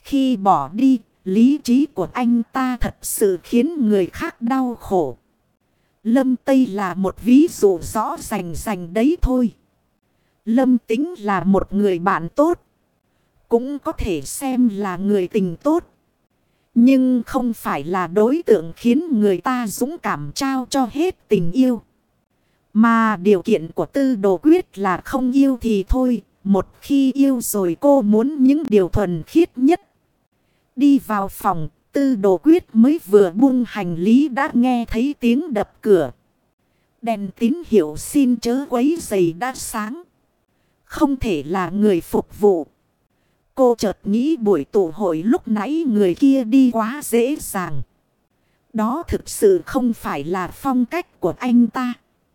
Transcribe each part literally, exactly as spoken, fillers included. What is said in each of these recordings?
khi bỏ đi, lý trí của anh ta thật sự khiến người khác đau khổ. Lâm Tây là một ví dụ rõ rành rành đấy thôi. Lâm Tĩnh là một người bạn tốt, cũng có thể xem là người tình tốt, nhưng không phải là đối tượng khiến người ta dũng cảm trao cho hết tình yêu. Mà điều kiện của Tư Đồ Quyết là không yêu thì thôi. Một khi yêu rồi cô muốn những điều thuần khiết nhất. Đi vào phòng, Tư Đồ Quyết mới vừa buông hành lý đã nghe thấy tiếng đập cửa. Đèn tín hiệu xin chớ quấy rầy đã sáng. Không thể là người phục vụ. Cô chợt nghĩ buổi tụ hội lúc nãy người kia đi quá dễ dàng. Đó thực sự không phải là phong cách của anh ta.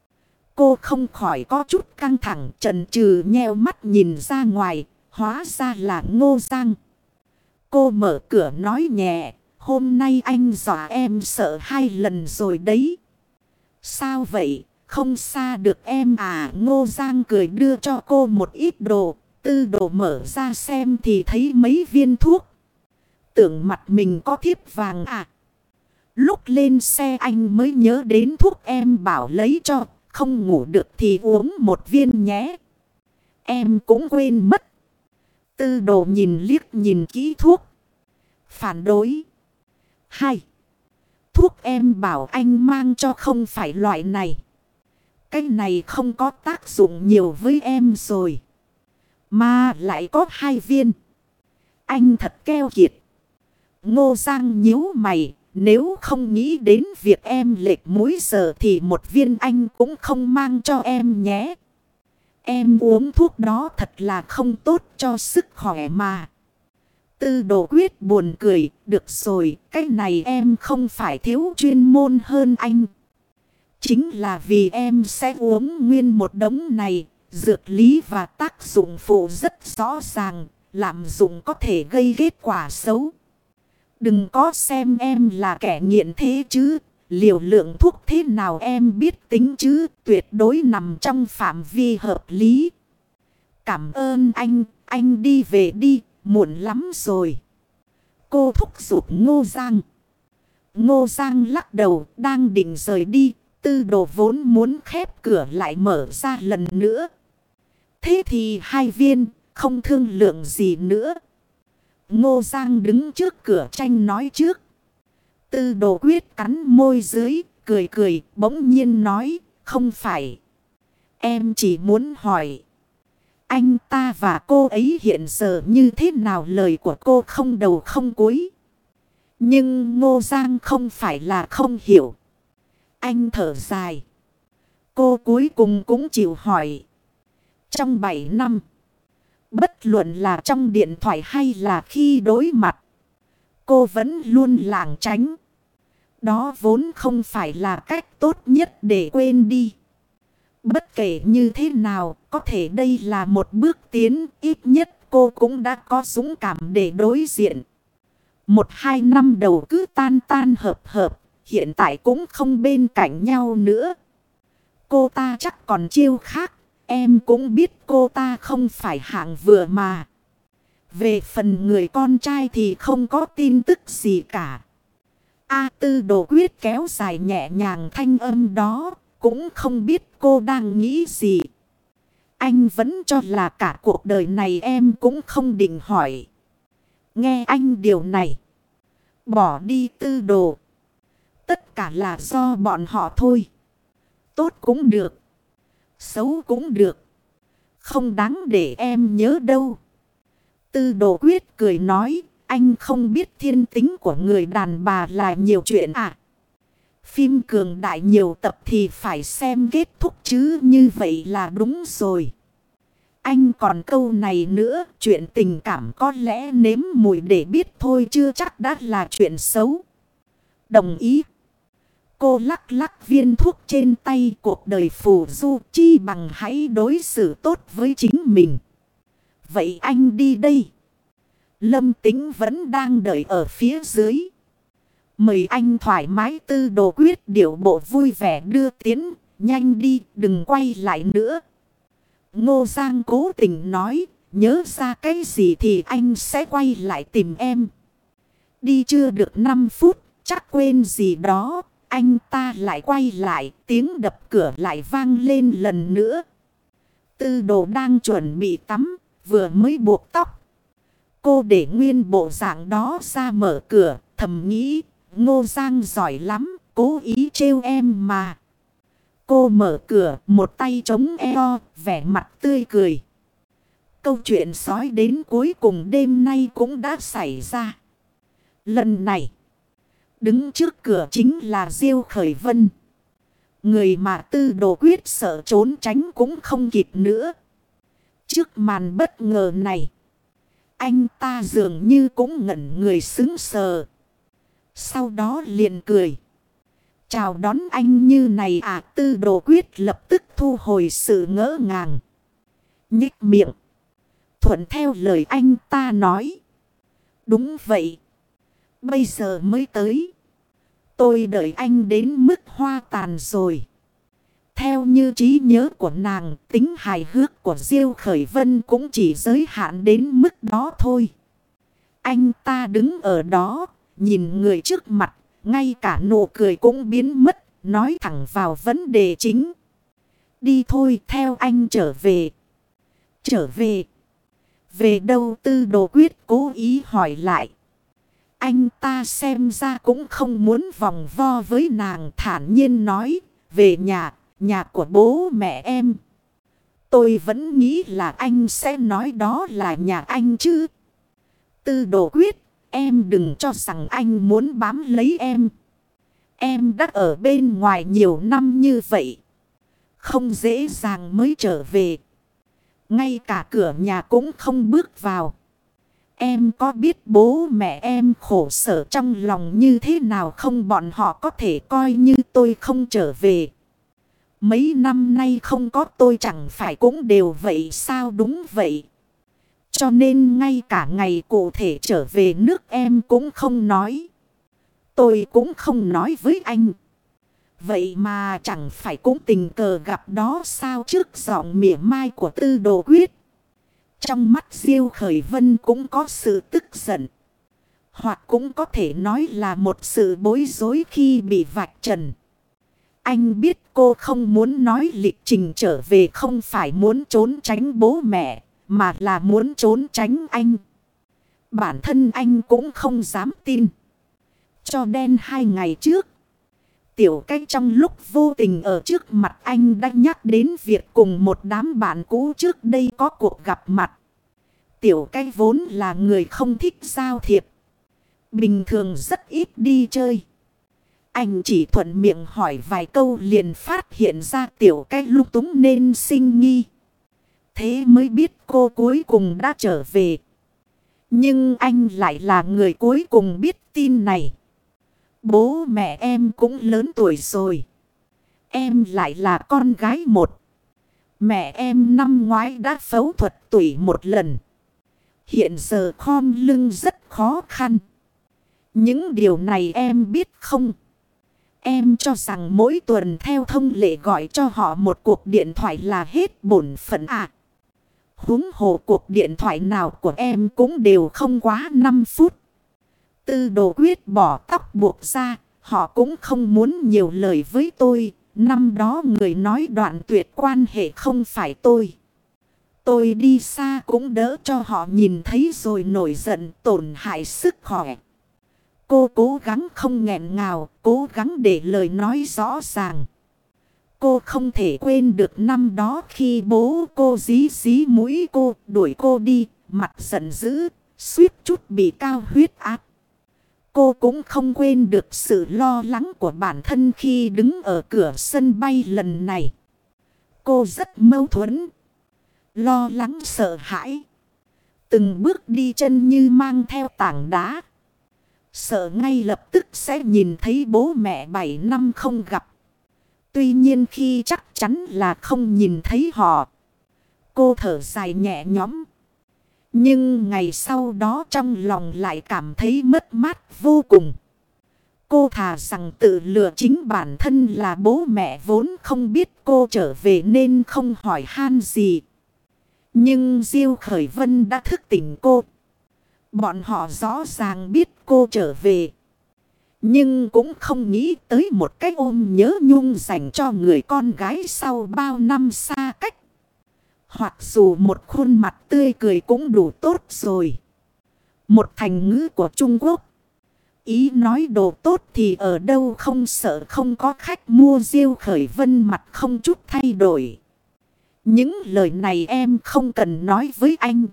Cô không khỏi có chút căng thẳng, chần chừ nheo mắt nhìn ra ngoài, hóa ra là Ngô Giang. Cô mở cửa nói nhẹ, hôm nay anh dọa em sợ hai lần rồi đấy. Sao vậy, không xa được em à? Ngô Giang cười đưa cho cô một ít đồ, Tư Đồ mở ra xem thì thấy mấy viên thuốc. Tưởng mặt mình có thiếp vàng à? Lúc lên xe anh mới nhớ đến thuốc em bảo lấy cho. Không ngủ được thì uống một viên nhé. Em cũng quên mất. Tư Đồ nhìn liếc nhìn kỹ thuốc. Phản đối. Hai. Thuốc em bảo anh mang cho không phải loại này. Cái này không có tác dụng nhiều với em rồi. Mà lại có hai viên. Anh thật keo kiệt. Ngô Giang nhíu mày. Nếu không nghĩ đến việc em lệch múi giờ thì một viên anh cũng không mang cho em nhé. Em uống thuốc đó thật là không tốt cho sức khỏe mà. Tư Đồ Quyết buồn cười. Được rồi, cái này em không phải thiếu chuyên môn hơn anh. Chính là vì em sẽ uống nguyên một đống này. Dược lý và tác dụng phụ rất rõ ràng. Lạm dụng có thể gây kết quả xấu. Đừng có xem em là kẻ nghiện thế chứ. Liều lượng thuốc thế nào em biết tính chứ. Tuyệt đối nằm trong phạm vi hợp lý. Cảm ơn anh. Anh đi về đi. Muộn lắm rồi. Cô thúc giục Ngô Giang. Ngô Giang lắc đầu đang định rời đi. Tư Đồ vốn muốn khép cửa lại mở ra lần nữa. Thế thì hai viên không thương lượng gì nữa. Ngô Giang đứng trước cửa tranh nói trước. Tư Đồ Quyết cắn môi dưới, cười cười, bỗng nhiên nói, không phải. Em chỉ muốn hỏi. Anh ta và cô ấy hiện giờ như thế nào? Lời của cô không đầu không cuối. Nhưng Ngô Giang không phải là không hiểu. Anh thở dài. Cô cuối cùng cũng chịu hỏi. Trong bảy năm. Bất luận là trong điện thoại hay là khi đối mặt. Cô vẫn luôn lảng tránh. Đó vốn không phải là cách tốt nhất để quên đi. Bất kể như thế nào, có thể đây là một bước tiến. Ít nhất cô cũng đã có dũng cảm để đối diện. Một hai năm đầu cứ tan tan hợp hợp. Hiện tại cũng không bên cạnh nhau nữa. Cô ta chắc còn chiêu khác. Em cũng biết cô ta không phải hạng vừa mà. Về phần người con trai thì không có tin tức gì cả. A Tư Đồ Quyết kéo dài nhẹ nhàng thanh âm đó. Cũng không biết cô đang nghĩ gì. Anh vẫn cho là cả cuộc đời này em cũng không định hỏi. Nghe anh điều này. Bỏ đi Tư Đồ. Tất cả là do bọn họ thôi. Tốt cũng được. Xấu cũng được. Không đáng để em nhớ đâu. Tư Đồ Quyết cười nói. Anh không biết thiên tính của người đàn bà là nhiều chuyện à. Phim cường đại nhiều tập thì phải xem kết thúc chứ. Như vậy là đúng rồi. Anh còn câu này nữa. Chuyện tình cảm có lẽ nếm mùi để biết thôi. Chưa chắc đã là chuyện xấu. Đồng ý. Cô lắc lắc viên thuốc trên tay. Cuộc đời phù du chi bằng hãy đối xử tốt với chính mình. Vậy anh đi đây. Lâm Tĩnh vẫn đang đợi ở phía dưới. Mời anh thoải mái. Tư Đồ Quyết điệu bộ vui vẻ đưa tiến. Nhanh đi, đừng quay lại nữa. Ngô Giang cố tình nói. nhớ ra cái gì thì anh sẽ quay lại tìm em. Đi chưa được năm phút, chắc quên gì đó, anh ta lại quay lại, tiếng đập cửa lại vang lên lần nữa. Tư Đồ đang chuẩn bị tắm, vừa mới buộc tóc. Cô để nguyên bộ dạng đó ra mở cửa, thầm nghĩ, Ngô Giang giỏi lắm, cố ý trêu em mà. Cô mở cửa, một tay chống eo, vẻ mặt tươi cười. Câu chuyện sói đến cuối cùng đêm nay cũng đã xảy ra. Lần này, đứng trước cửa chính là Diêu Khởi Vân. Người mà Tư Đồ Quyết sợ trốn tránh cũng không kịp nữa. Trước màn bất ngờ này, anh ta dường như cũng ngẩn người sững sờ. Sau đó liền cười. Chào đón anh như này à? Tư Đồ Quyết lập tức thu hồi sự ngỡ ngàng. Nhích miệng. Thuận theo lời anh ta nói. Đúng vậy. Bây giờ mới tới. Tôi đợi anh đến mức hoa tàn rồi. Theo như trí nhớ của nàng, tính hài hước của Diêu Khởi Vân cũng chỉ giới hạn đến mức đó thôi. Anh ta đứng ở đó, nhìn người trước mặt, ngay cả nụ cười cũng biến mất, nói thẳng vào vấn đề chính. Đi thôi, theo anh trở về. Trở về? Về đâu? Tư Đồ Quyết cố ý hỏi lại. Anh ta xem ra cũng không muốn vòng vo với nàng, thản nhiên nói. Về nhà, nhà của bố mẹ em. Tôi vẫn nghĩ là anh sẽ nói đó là nhà anh chứ. Tư Đồ Quyết, em đừng cho rằng anh muốn bám lấy em. Em đã ở bên ngoài nhiều năm như vậy. Không dễ dàng mới trở về. Ngay cả cửa nhà cũng không bước vào. Em có biết bố mẹ em khổ sở trong lòng như thế nào không? Bọn họ có thể coi như tôi không trở về. Mấy năm nay không có tôi chẳng phải cũng đều vậy sao? Đúng vậy. Cho nên ngay cả ngày cụ thể trở về nước em cũng không nói. Tôi cũng không nói với anh. Vậy mà chẳng phải cũng tình cờ gặp đó sao? Trước giọng mỉa mai của Tư Đồ Quyết, trong mắt Diêu Khởi Vân cũng có sự tức giận. Hoặc cũng có thể nói là một sự bối rối khi bị vạch trần. Anh biết cô không muốn nói lịch trình trở về không phải muốn trốn tránh bố mẹ, mà là muốn trốn tránh anh. Bản thân anh cũng không dám tin. Cho nên hai ngày trước, Tiểu Cách trong lúc vô tình ở trước mặt anh đã nhắc đến việc cùng một đám bạn cũ trước đây có cuộc gặp mặt. Tiểu Cách vốn là người không thích giao thiệp. Bình thường rất ít đi chơi. Anh chỉ thuận miệng hỏi vài câu liền phát hiện ra Tiểu Cách lung túng nên sinh nghi. Thế mới biết cô cuối cùng đã trở về. Nhưng anh lại là người cuối cùng biết tin này. Bố mẹ em cũng lớn tuổi rồi. Em lại là con gái một. Mẹ em năm ngoái đã phẫu thuật tủy một lần. Hiện giờ khom lưng rất khó khăn. Những điều này em biết không? Em cho rằng mỗi tuần theo thông lệ gọi cho họ một cuộc điện thoại là hết bổn phận à? Huống hồ cuộc điện thoại nào của em cũng đều không quá năm phút. Tư Đồ Quyết bỏ tóc buộc ra. Họ cũng không muốn nhiều lời với tôi. Năm đó người nói đoạn tuyệt quan hệ không phải tôi. Tôi đi xa cũng đỡ cho họ nhìn thấy rồi nổi giận tổn hại sức khỏe. Cô cố gắng không nghẹn ngào, cố gắng để lời nói rõ ràng. Cô không thể quên được năm đó khi bố cô dí dí mũi cô, đuổi cô đi, mặt giận dữ, suýt chút bị cao huyết áp. Cô cũng không quên được sự lo lắng của bản thân khi đứng ở cửa sân bay lần này. Cô rất mâu thuẫn, lo lắng sợ hãi. Từng bước đi chân như mang theo tảng đá. Sợ ngay lập tức sẽ nhìn thấy bố mẹ bảy năm không gặp. Tuy nhiên khi chắc chắn là không nhìn thấy họ, cô thở dài nhẹ nhõm. Nhưng ngày sau đó trong lòng lại cảm thấy mất mát vô cùng. Cô thà rằng tự lừa chính bản thân là bố mẹ vốn không biết cô trở về nên không hỏi han gì. Nhưng Diêu Khởi Vân đã thức tỉnh cô. Bọn họ rõ ràng biết cô trở về. Nhưng cũng không nghĩ tới một cái ôm nhớ nhung dành cho người con gái sau bao năm xa cách. Hoặc dù một khuôn mặt tươi cười cũng đủ tốt rồi. Một thành ngữ của Trung Quốc. Ý nói đồ tốt thì ở đâu không sợ không có khách mua. Diêu Khởi Vân mặt không chút thay đổi. Những lời này em không cần nói với anh.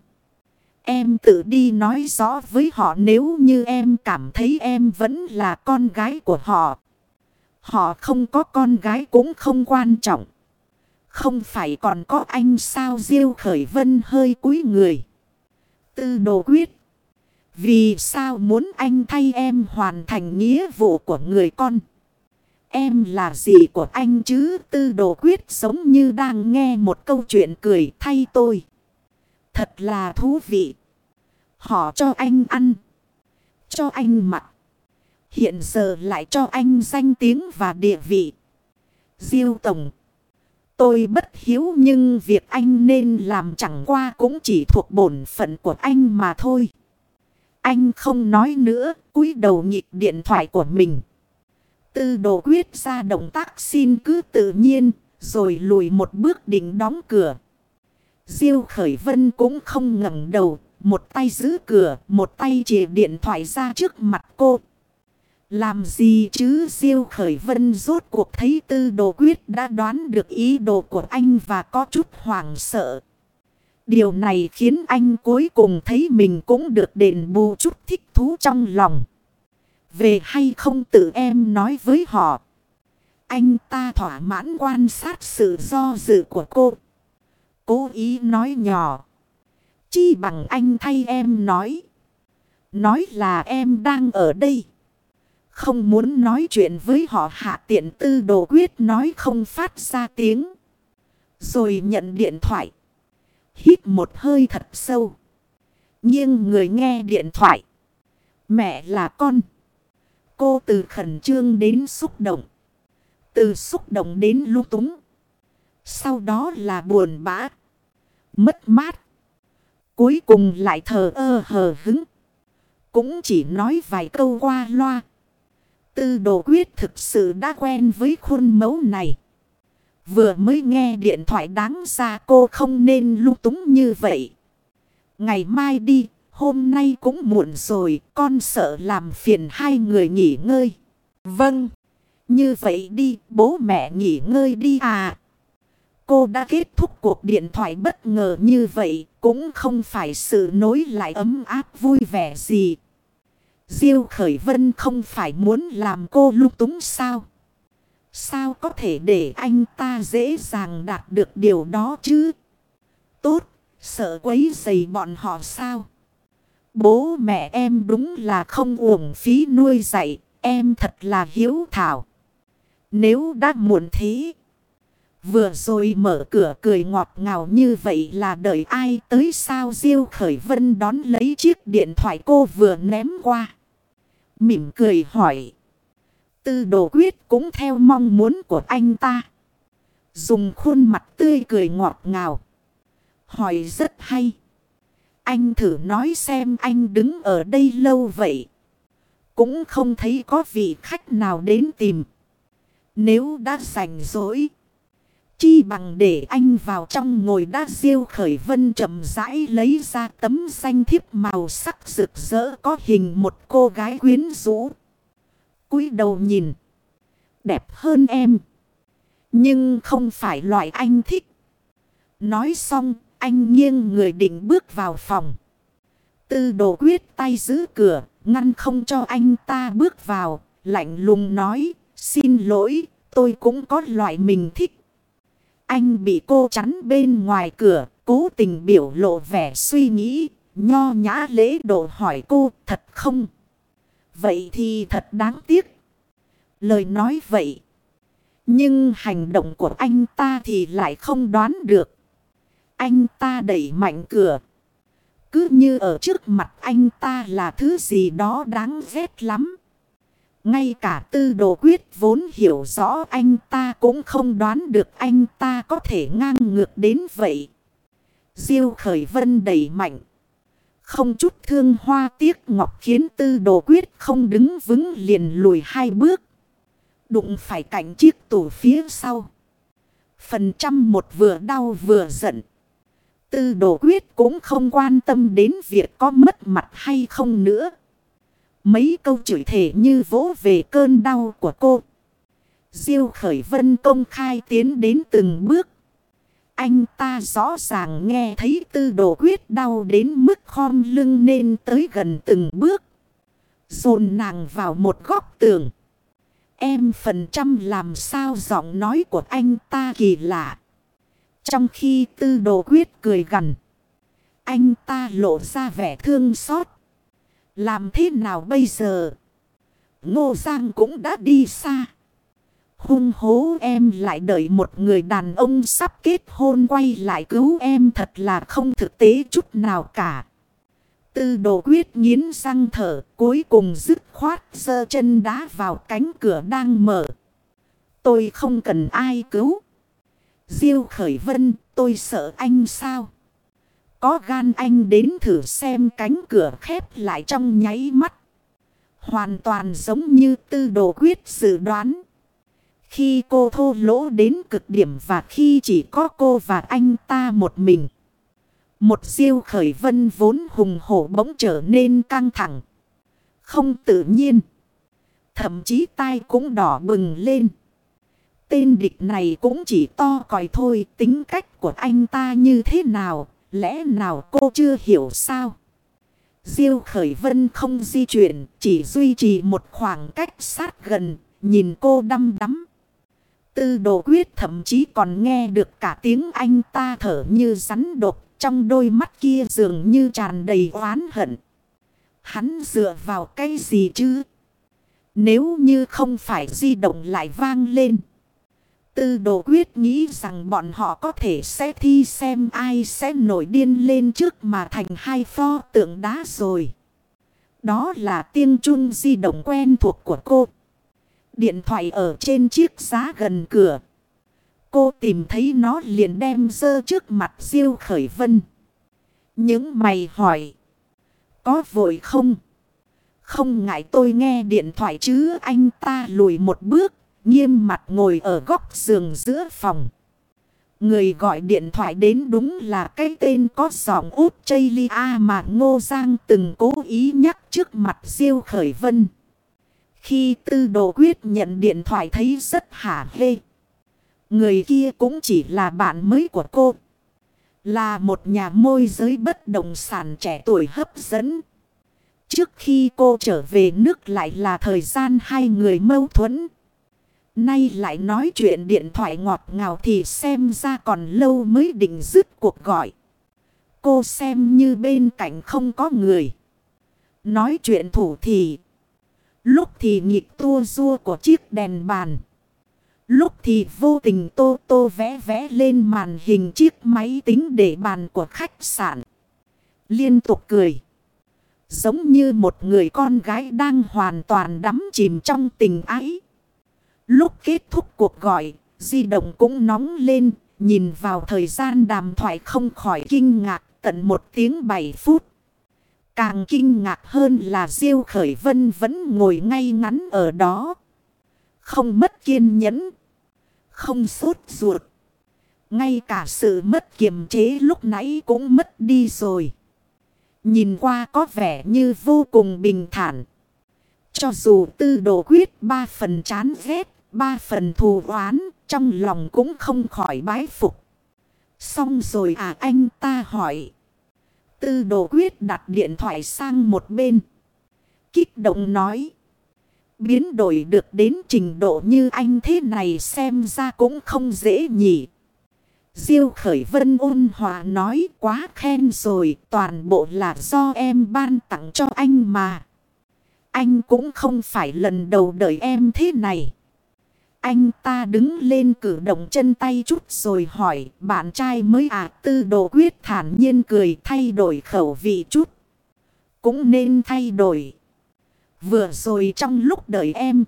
Em tự đi nói rõ với họ nếu như em cảm thấy em vẫn là con gái của họ. Họ không có con gái cũng không quan trọng. Không phải còn có anh sao? Diêu Khởi Vân hơi cúi người. Tư Đồ Quyết. Vì sao muốn anh thay em hoàn thành nghĩa vụ của người con? Em là gì của anh chứ? Tư Đồ Quyết giống như đang nghe một câu chuyện cười. Thay tôi. Thật là thú vị. Họ cho anh ăn. Cho anh mặc. Hiện giờ lại cho anh danh tiếng và địa vị. Diêu Tổng. Tôi bất hiếu nhưng việc anh nên làm chẳng qua cũng chỉ thuộc bổn phận của anh mà thôi. Anh không nói nữa, cúi đầu nhịp điện thoại của mình. Tư Đồ Quyết ra động tác xin cứ tự nhiên, rồi lùi một bước định đóng cửa. Diêu Khởi Vân cũng không ngẩng đầu, một tay giữ cửa, một tay chìa điện thoại ra trước mặt cô. Làm gì chứ? Diêu Khởi Vân rốt cuộc thấy Tư Đồ Quyết đã đoán được ý đồ của anh và có chút hoảng sợ. Điều này khiến anh cuối cùng thấy mình cũng được đền bù chút thích thú trong lòng. Về hay không tự em nói với họ. Anh ta thỏa mãn quan sát sự do dự của cô. Cố ý nói nhỏ. Chi bằng anh thay em nói. Nói là em đang ở đây. Không muốn nói chuyện với họ. Hạ tiện. Tư Đồ Quyết nói không phát ra tiếng. Rồi nhận điện thoại. Hít một hơi thật sâu. Nghiêng người nghe điện thoại. Mẹ là con. Cô từ khẩn trương đến xúc động. Từ xúc động đến lung túng. Sau đó là buồn bã. Mất mát. Cuối cùng lại thờ ơ hờ hứng. Cũng chỉ nói vài câu qua loa. Tư Đồ Quyết thực sự đã quen với khuôn mẫu này. Vừa mới nghe điện thoại đáng ra cô không nên lung túng như vậy. Ngày mai đi, hôm nay cũng muộn rồi, con sợ làm phiền hai người nghỉ ngơi. Vâng, như vậy đi, bố mẹ nghỉ ngơi đi à. Cô đã kết thúc cuộc điện thoại bất ngờ như vậy, cũng không phải sự nối lại ấm áp vui vẻ gì. Diêu Khởi Vân không phải muốn làm cô lung túng sao? Sao có thể để anh ta dễ dàng đạt được điều đó chứ? Tốt, sợ quấy rầy bọn họ sao? Bố mẹ em đúng là không uổng phí nuôi dạy, em thật là hiếu thảo. Nếu đã muộn thế, vừa rồi mở cửa cười ngọt ngào như vậy là đợi ai tới sao? Diêu Khởi Vân đón lấy chiếc điện thoại cô vừa ném qua. Mỉm cười hỏi. Tư Đồ Quyết cũng theo mong muốn của anh ta. Dùng khuôn mặt tươi cười ngọt ngào. Hỏi rất hay. Anh thử nói xem anh đứng ở đây lâu vậy. Cũng không thấy có vị khách nào đến tìm. Nếu đã rảnh rỗi. Chi bằng để anh vào trong ngồi đã. Diêu Khởi Vân chậm rãi lấy ra tấm danh thiếp màu sắc rực rỡ có hình một cô gái quyến rũ. Cúi đầu nhìn. Đẹp hơn em. Nhưng không phải loại anh thích. Nói xong, anh nghiêng người định bước vào phòng. Tư Đồ Quyết tay giữ cửa, ngăn không cho anh ta bước vào. Lạnh lùng nói, xin lỗi, tôi cũng có loại mình thích. Anh bị cô chắn bên ngoài cửa, cố tình biểu lộ vẻ suy nghĩ, nho nhã lễ độ hỏi cô, thật không? Vậy thì thật đáng tiếc. Lời nói vậy. Nhưng hành động của anh ta thì lại không đoán được. Anh ta đẩy mạnh cửa. Cứ như ở trước mặt anh ta là thứ gì đó đáng ghét lắm. Ngay cả Tư Đồ Quyết vốn hiểu rõ anh ta cũng không đoán được anh ta có thể ngang ngược đến vậy. Diêu Khởi Vân đẩy mạnh. Không chút thương hoa tiếc ngọc khiến Tư Đồ Quyết không đứng vững liền lùi hai bước. Đụng phải cạnh chiếc tủ phía sau. Phần trăm một vừa đau vừa giận. Tư Đồ Quyết cũng không quan tâm đến việc có mất mặt hay không nữa. Mấy câu chửi thề như vỗ về cơn đau của cô. Diêu Khởi Vân công khai tiến đến từng bước. Anh ta rõ ràng nghe thấy Tư Đồ Quyết đau đến mức khom lưng nên tới gần từng bước. Dồn nàng vào một góc tường. Em phần trăm làm sao giọng nói của anh ta kỳ lạ. Trong khi Tư Đồ Quyết cười gằn. Anh ta lộ ra vẻ thương xót. Làm thế nào bây giờ? Ngô Giang cũng đã đi xa. Hung hố em lại đợi một người đàn ông sắp kết hôn quay lại cứu em thật là không thực tế chút nào cả. Tư Đồ Quyết nghiến răng thở, cuối cùng dứt khoát giơ chân đá vào cánh cửa đang mở. Tôi không cần ai cứu. Diêu Khởi Vân, tôi sợ anh sao? Có gan anh đến thử xem cánh cửa khép lại trong nháy mắt. Hoàn toàn giống như Tư Đồ Quyết dự đoán. Khi cô thô lỗ đến cực điểm và khi chỉ có cô và anh ta một mình. Một Diêu Khởi Vân vốn hùng hổ bỗng trở nên căng thẳng. Không tự nhiên. Thậm chí tai cũng đỏ bừng lên. Tên địch này cũng chỉ to còi thôi. Tính cách của anh ta như thế nào? Lẽ nào cô chưa hiểu sao? Diêu Khởi Vân không di chuyển. Chỉ duy trì một khoảng cách sát gần. Nhìn cô đăm đắm. Tư Đồ Quyết thậm chí còn nghe được cả tiếng anh ta thở như rắn độc. Trong đôi mắt kia dường như tràn đầy oán hận. Hắn dựa vào cái gì chứ? Nếu như không phải di động lại vang lên. Tư Đồ Quyết nghĩ rằng bọn họ có thể sẽ thi xem ai sẽ nổi điên lên trước mà thành hai pho tượng đá rồi. Đó là tiếng chuông di động quen thuộc của cô. Điện thoại ở trên chiếc giá gần cửa. Cô tìm thấy nó liền đem dơ trước mặt Diêu Khởi Vân. Những mày hỏi. Có vội không? Không ngại tôi nghe điện thoại chứ. Anh ta lùi một bước. Nghiêm mặt ngồi ở góc giường giữa phòng. Người gọi điện thoại đến đúng là cái tên có giọng út chây lia mà Ngô Giang từng cố ý nhắc trước mặt Diêu Khởi Vân. Khi Tư Đồ Quyết nhận điện thoại thấy rất hả hê. Người kia cũng chỉ là bạn mới của cô. Là một nhà môi giới bất động sản trẻ tuổi hấp dẫn. Trước khi cô trở về nước lại là thời gian hai người mâu thuẫn. Nay lại nói chuyện điện thoại ngọt ngào thì xem ra còn lâu mới định dứt cuộc gọi. Cô xem như bên cạnh không có người. Nói chuyện thủ thì. Lúc thì nhịp tua rua của chiếc đèn bàn. Lúc thì vô tình tô tô vẽ vẽ lên màn hình chiếc máy tính để bàn của khách sạn. Liên tục cười. Giống như một người con gái đang hoàn toàn đắm chìm trong tình ái. Lúc kết thúc cuộc gọi, di động cũng nóng lên. Nhìn vào thời gian đàm thoại không khỏi kinh ngạc tận một tiếng bảy phút. Càng kinh ngạc hơn là Diêu Khởi Vân vẫn ngồi ngay ngắn ở đó. Không mất kiên nhẫn. Không sốt ruột. Ngay cả sự mất kiềm chế lúc nãy cũng mất đi rồi. Nhìn qua có vẻ như vô cùng bình thản. Cho dù Tư Đồ Quyết ba phần chán ghét, ba phần thù oán, trong lòng cũng không khỏi bái phục. Xong rồi à, anh ta hỏi. Tư Đồ Quyết đặt điện thoại sang một bên. Kích động nói. Biến đổi được đến trình độ như anh thế này xem ra cũng không dễ nhỉ. Diêu Khởi Vân ôn hòa nói, quá khen rồi, toàn bộ là do em ban tặng cho anh mà. Anh cũng không phải lần đầu đợi em thế này. Anh ta đứng lên cử động chân tay chút rồi hỏi, bạn trai mới à? Tư Đồ Quyết thản nhiên cười, thay đổi khẩu vị chút. Cũng nên thay đổi. Vừa rồi trong lúc đợi em,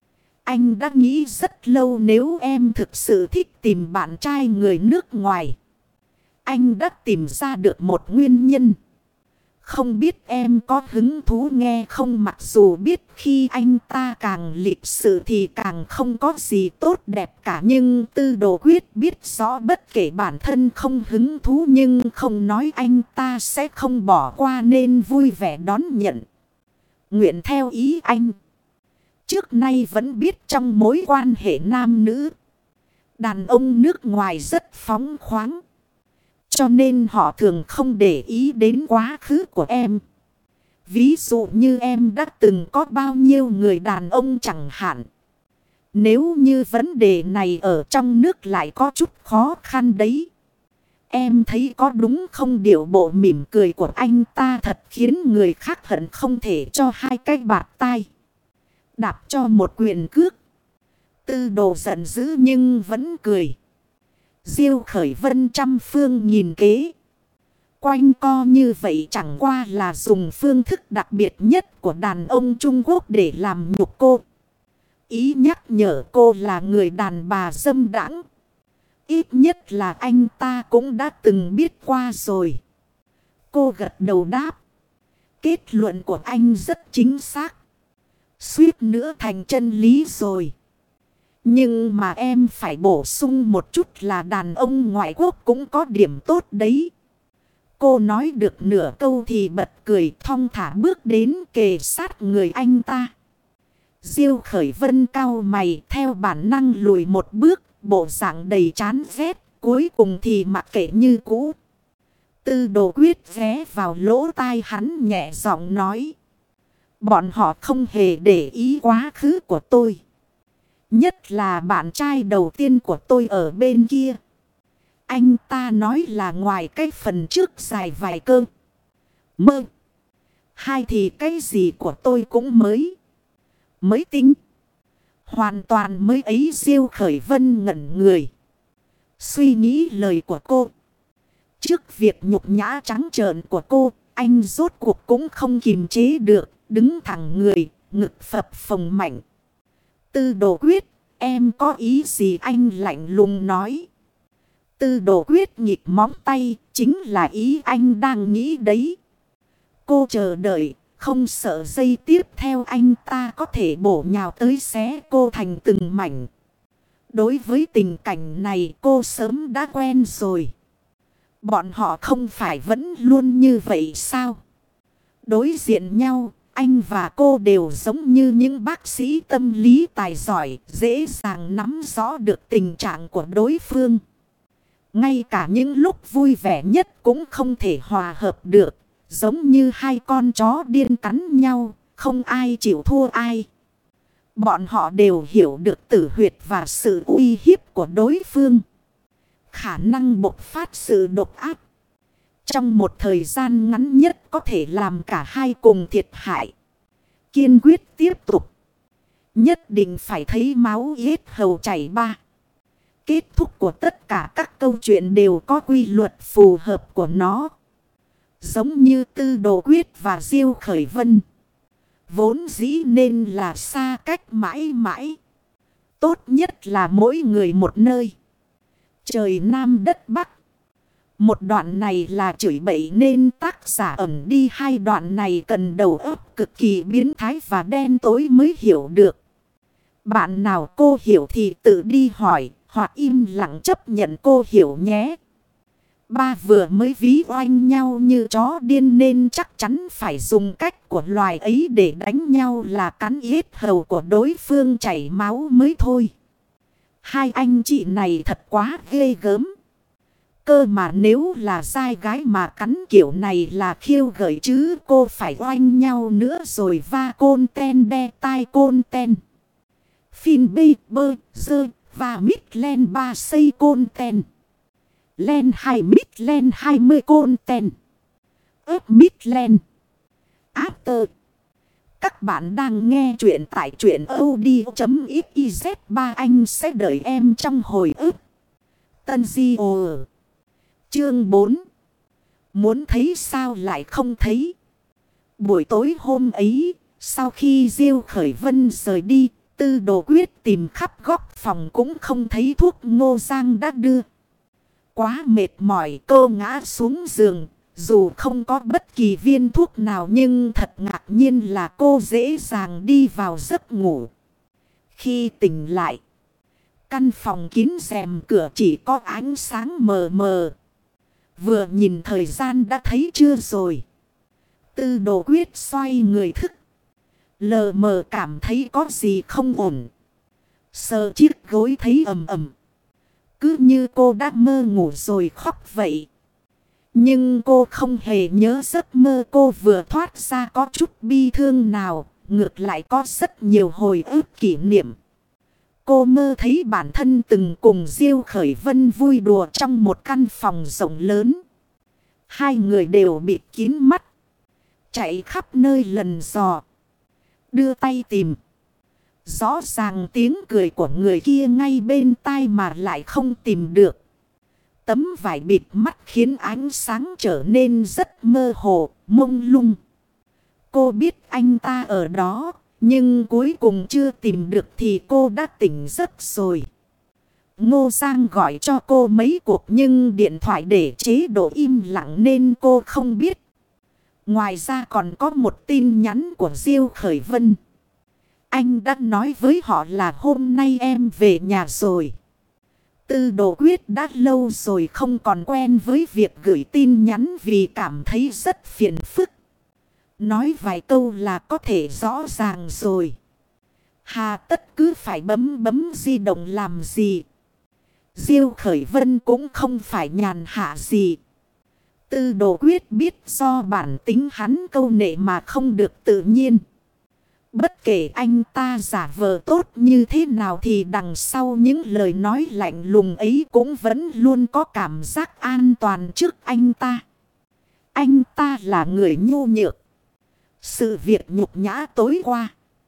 anh đã nghĩ rất lâu nếu em thực sự thích tìm bạn trai người nước ngoài. anh đã tìm ra được một nguyên nhân. Không biết em có hứng thú nghe không, mặc dù biết khi anh ta càng lịch sự thì càng không có gì tốt đẹp cả. Nhưng Tư Đồ Quyết biết rõ bất kể bản thân không hứng thú nhưng không nói anh ta sẽ không bỏ qua nên vui vẻ đón nhận. Nguyện theo ý anh. Trước nay vẫn biết trong mối quan hệ nam nữ, đàn ông nước ngoài rất phóng khoáng. Cho nên họ thường không để ý đến quá khứ của em. Ví dụ như em đã từng có bao nhiêu người đàn ông chẳng hạn. Nếu như vấn đề này ở trong nước lại có chút khó khăn đấy. Em thấy có đúng không? Điệu bộ mỉm cười của anh ta thật khiến người khác hận không thể cho hai cái bạt tai. Đạp cho một quyền cước. Tư Đồ giận dữ nhưng vẫn cười. Diêu Khởi Vân trăm phương nghìn kế. Quanh co như vậy chẳng qua là dùng phương thức đặc biệt nhất của đàn ông Trung Quốc để làm nhục cô. Ý nhắc nhở cô là người đàn bà dâm đãng. Ít nhất là anh ta cũng đã từng biết qua rồi. Cô gật đầu đáp. Kết luận của anh rất chính xác. Suýt nữa thành chân lý rồi. Nhưng mà em phải bổ sung một chút là đàn ông ngoại quốc cũng có điểm tốt đấy. Cô nói được nửa câu thì bật cười thong thả bước đến kề sát người anh ta. Diêu Khởi Vân cau mày theo bản năng lùi một bước, bộ dạng đầy chán ghét, cuối cùng thì mặc kệ như cũ. Tư Đồ Quyết ghé vào lỗ tai hắn nhẹ giọng nói. Bọn họ không hề để ý quá khứ của tôi. Nhất là bạn trai đầu tiên của tôi ở bên kia. Anh ta nói là ngoài cái phần trước dài vài cơ. Mơ. Hai thì cái gì của tôi cũng mới. Mới tính. Hoàn toàn mới ấy. Diêu Khởi Vân ngẩn người. Suy nghĩ lời của cô. Trước việc nhục nhã trắng trợn của cô, anh rốt cuộc cũng không kiềm chế được. Đứng thẳng người, ngực phập phồng mạnh. Tư Đồ Quyết, em có ý gì? Anh lạnh lùng nói. Tư Đồ Quyết nhịp móng tay, chính là ý anh đang nghĩ đấy. Cô chờ đợi, không sợ giây tiếp theo anh ta có thể bổ nhào tới xé cô thành từng mảnh. Đối với tình cảnh này cô sớm đã quen rồi. Bọn họ không phải vẫn luôn như vậy sao? Đối diện nhau, anh và cô đều giống như những bác sĩ tâm lý tài giỏi, dễ dàng nắm rõ được tình trạng của đối phương. Ngay cả những lúc vui vẻ nhất cũng không thể hòa hợp được, giống như hai con chó điên cắn nhau, không ai chịu thua ai. Bọn họ đều hiểu được tử huyệt và sự uy hiếp của đối phương. Khả năng bộc phát sự độc ác. Trong một thời gian ngắn nhất có thể làm cả hai cùng thiệt hại. Kiên quyết tiếp tục. Nhất định phải thấy máu yết hầu chảy ba. Kết thúc của tất cả các câu chuyện đều có quy luật phù hợp của nó. Giống như Tư Đồ Quyết và Diêu Khởi Vân. Vốn dĩ nên là xa cách mãi mãi. Tốt nhất là mỗi người một nơi. Trời Nam đất Bắc. Một đoạn này là chửi bậy nên tác giả ẩn đi hai đoạn này cần đầu óc cực kỳ biến thái và đen tối mới hiểu được. Bạn nào cô hiểu thì tự đi hỏi hoặc im lặng chấp nhận cô hiểu nhé. Ba vừa mới ví oanh nhau như chó điên nên chắc chắn phải dùng cách của loài ấy để đánh nhau là cắn yết hầu của đối phương chảy máu mới thôi. Hai anh chị này thật quá ghê gớm. Cơ mà nếu là trai gái mà cắn kiểu này là khiêu gợi chứ cô phải oanh nhau nữa rồi va côn ten đe tai côn ten. Phin bê bơ dơ và mít len ba xây côn ten. Len hai mít len hai mươi côn ten. ớp mít len. After. Các bạn đang nghe chuyện tại truyện audio.xyz. Ba anh sẽ đợi em trong hồi ức. Tân Di Ồ. Chương bốn. Muốn thấy sao lại không thấy. Buổi tối hôm ấy, sau khi Diêu Khởi Vân rời đi, Tư Đồ Quyết tìm khắp góc phòng cũng không thấy thuốc Ngô Giang đã đưa. quá mệt mỏi, cô ngã xuống giường. Dù không có bất kỳ viên thuốc nào nhưng thật ngạc nhiên là cô dễ dàng đi vào giấc ngủ. Khi tỉnh lại, căn phòng kín rèm cửa chỉ có ánh sáng mờ mờ. Vừa nhìn thời gian đã thấy trưa rồi. Tư Đồ Quyết xoay người thức. Lờ mờ cảm thấy có gì không ổn. Sờ chiếc gối thấy ầm ầm. Cứ như cô đã mơ ngủ rồi khóc vậy. Nhưng cô không hề nhớ giấc mơ cô vừa thoát ra có chút bi thương nào. Ngược lại có rất nhiều hồi ức kỷ niệm. Cô mơ thấy bản thân từng cùng Diêu Khởi Vân vui đùa trong một căn phòng rộng lớn. Hai người đều bịt kín mắt. Chạy khắp nơi lần dò. Đưa tay tìm. Rõ ràng tiếng cười của người kia ngay bên tai mà lại không tìm được. Tấm vải bịt mắt khiến ánh sáng trở nên rất mơ hồ, mông lung. Cô biết anh ta ở đó, nhưng cuối cùng chưa tìm được thì cô đã tỉnh giấc rồi. Ngô Giang gọi cho cô mấy cuộc nhưng điện thoại để chế độ im lặng nên cô không biết. Ngoài ra còn có một tin nhắn của Diêu Khởi Vân. Anh đã nói với họ là hôm nay em về nhà rồi. Tư Đồ Quyết đã lâu rồi không còn quen với việc gửi tin nhắn vì cảm thấy rất phiền phức. Nói vài câu là có thể rõ ràng rồi. Hà tất cứ phải bấm bấm di động làm gì. Diêu Khởi Vân cũng không phải nhàn hạ gì. Tư Đồ Quyết biết do bản tính hắn câu nệ mà không được tự nhiên. Bất kể anh ta giả vờ tốt như thế nào thì đằng sau những lời nói lạnh lùng ấy cũng vẫn luôn có cảm giác an toàn trước anh ta. Anh ta là người nhu nhược. Sự việc nhục nhã tối qua,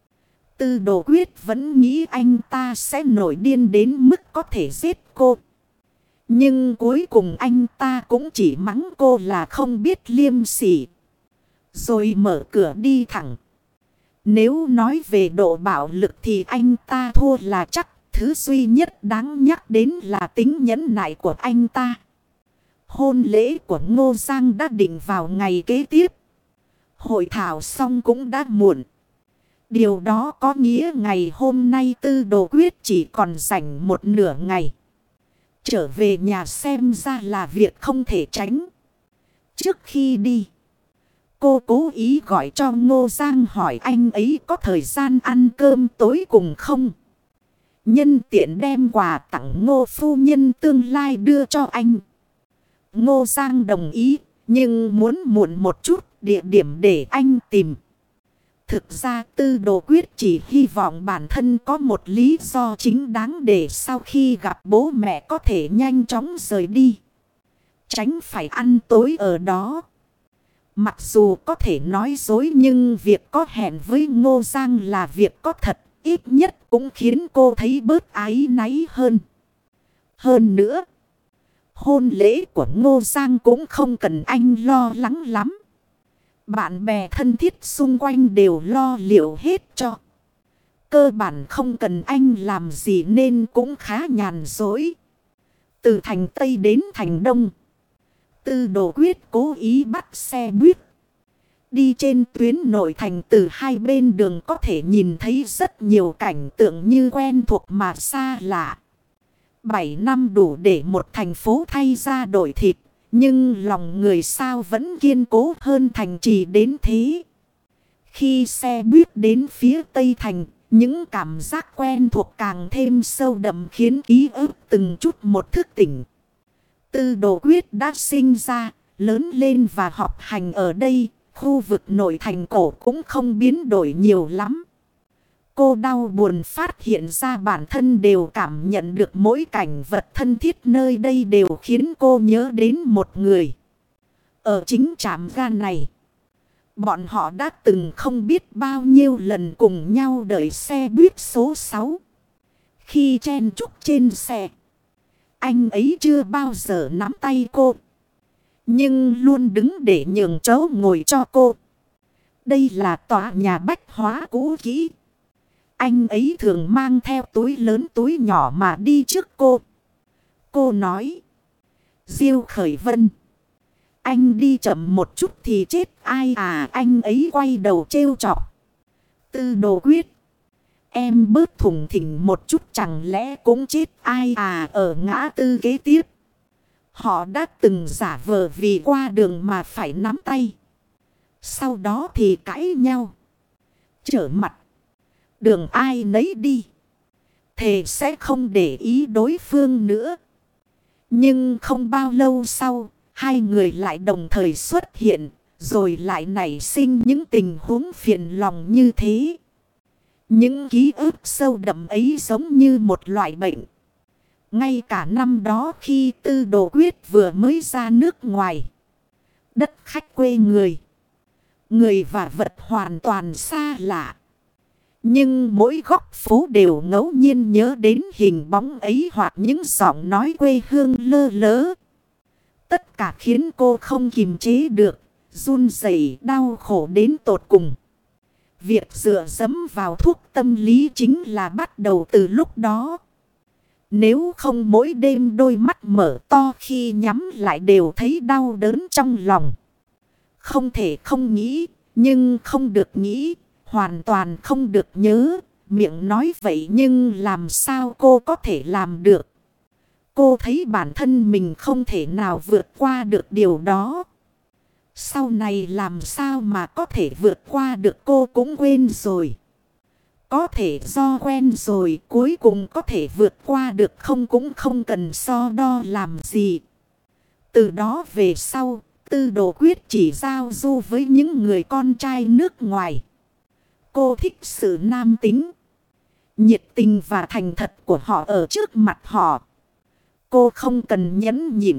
Tư Đồ Quyết vẫn nghĩ anh ta sẽ nổi điên đến mức có thể giết cô. Nhưng cuối cùng anh ta cũng chỉ mắng cô là không biết liêm sỉ. Rồi mở cửa đi thẳng. Nếu nói về độ bạo lực thì anh ta thua là chắc. Thứ duy nhất đáng nhắc đến là tính nhẫn nại của anh ta. Hôn lễ của Ngô Giang đã định vào ngày kế tiếp. Hội thảo xong cũng đã muộn. Điều đó có nghĩa ngày hôm nay Tư Đồ Quyết chỉ còn rảnh một nửa ngày. Trở về nhà xem ra là việc không thể tránh. Trước khi đi, cô cố ý gọi cho Ngô Giang hỏi anh ấy có thời gian ăn cơm tối cùng không. Nhân tiện đem quà tặng Ngô phu nhân tương lai đưa cho anh. Ngô Giang đồng ý, nhưng muốn muộn một chút địa điểm để anh tìm. Thực ra Tư Đồ Quyết chỉ hy vọng bản thân có một lý do chính đáng để sau khi gặp bố mẹ có thể nhanh chóng rời đi. Tránh phải ăn tối ở đó. Mặc dù có thể nói dối nhưng việc có hẹn với Ngô Giang là việc có thật. Ít nhất cũng khiến cô thấy bớt áy náy hơn. Hơn nữa, hôn lễ của Ngô Giang cũng không cần anh lo lắng lắm. Bạn bè thân thiết xung quanh đều lo liệu hết cho. Cơ bản không cần anh làm gì nên cũng khá nhàn dối. Từ thành Tây đến thành Đông, Tư Đồ Quyết cố ý bắt xe buýt. Đi trên tuyến nội thành, từ hai bên đường có thể nhìn thấy rất nhiều cảnh tượng như quen thuộc mà xa lạ. Bảy năm đủ để một thành phố thay ra đổi thịt. Nhưng lòng người sao vẫn kiên cố hơn thành trì đến thế. Khi xe buýt đến phía Tây Thành, những cảm giác quen thuộc càng thêm sâu đậm khiến ký ức từng chút một thức tỉnh. Tư Đồ Quyết đã sinh ra, lớn lên và học hành ở đây. Khu vực nội thành cổ cũng không biến đổi nhiều lắm. Cô đau buồn phát hiện ra bản thân đều cảm nhận được mỗi cảnh vật thân thiết nơi đây đều khiến cô nhớ đến một người. Ở chính trạm ga này, bọn họ đã từng không biết bao nhiêu lần cùng nhau đợi xe buýt số sáu. Khi chen chúc trên xe, anh ấy chưa bao giờ nắm tay cô, nhưng luôn đứng để nhường chỗ ngồi cho cô. Đây là tòa nhà bách hóa cũ kỹ. Anh ấy thường mang theo túi lớn túi nhỏ mà đi trước cô. Cô nói, Diêu Khởi Vân. Anh đi chậm một chút thì chết ai à, anh ấy quay đầu trêu chọc. Tư Đồ Quyết. Em bớt thủng thỉnh một chút chẳng lẽ cũng chết ai à. Ở ngã tư kế tiếp, họ đã từng giả vờ vì qua đường mà phải nắm tay. Sau đó thì cãi nhau, trở mặt, đường ai nấy đi, thề sẽ không để ý đối phương nữa. Nhưng không bao lâu sau, hai người lại đồng thời xuất hiện, rồi lại nảy sinh những tình huống phiền lòng như thế. Những ký ức sâu đậm ấy giống như một loại bệnh. Ngay cả năm đó khi Tư Đồ Quyết vừa mới ra nước ngoài, đất khách quê người, người và vật hoàn toàn xa lạ. Nhưng mỗi góc phố đều ngẫu nhiên nhớ đến hình bóng ấy hoặc những giọng nói quê hương lơ lớ. Tất cả khiến cô không kiềm chế được, run rẩy đau khổ đến tột cùng. Việc dựa dẫm vào thuốc tâm lý chính là bắt đầu từ lúc đó. Nếu không mỗi đêm đôi mắt mở to khi nhắm lại đều thấy đau đớn trong lòng. Không thể không nghĩ, nhưng không được nghĩ, hoàn toàn không được nhớ. Miệng nói vậy nhưng làm sao cô có thể làm được. Cô thấy bản thân mình không thể nào vượt qua được điều đó. Sau này làm sao mà có thể vượt qua được cô cũng quên rồi. Có thể do quen rồi cuối cùng có thể vượt qua được không cũng không cần so đo làm gì. Từ đó về sau, Tư Đồ Quyết chỉ giao du với những người con trai nước ngoài. Cô thích sự nam tính, nhiệt tình và thành thật của họ ở trước mặt họ. Cô không cần nhẫn nhịn,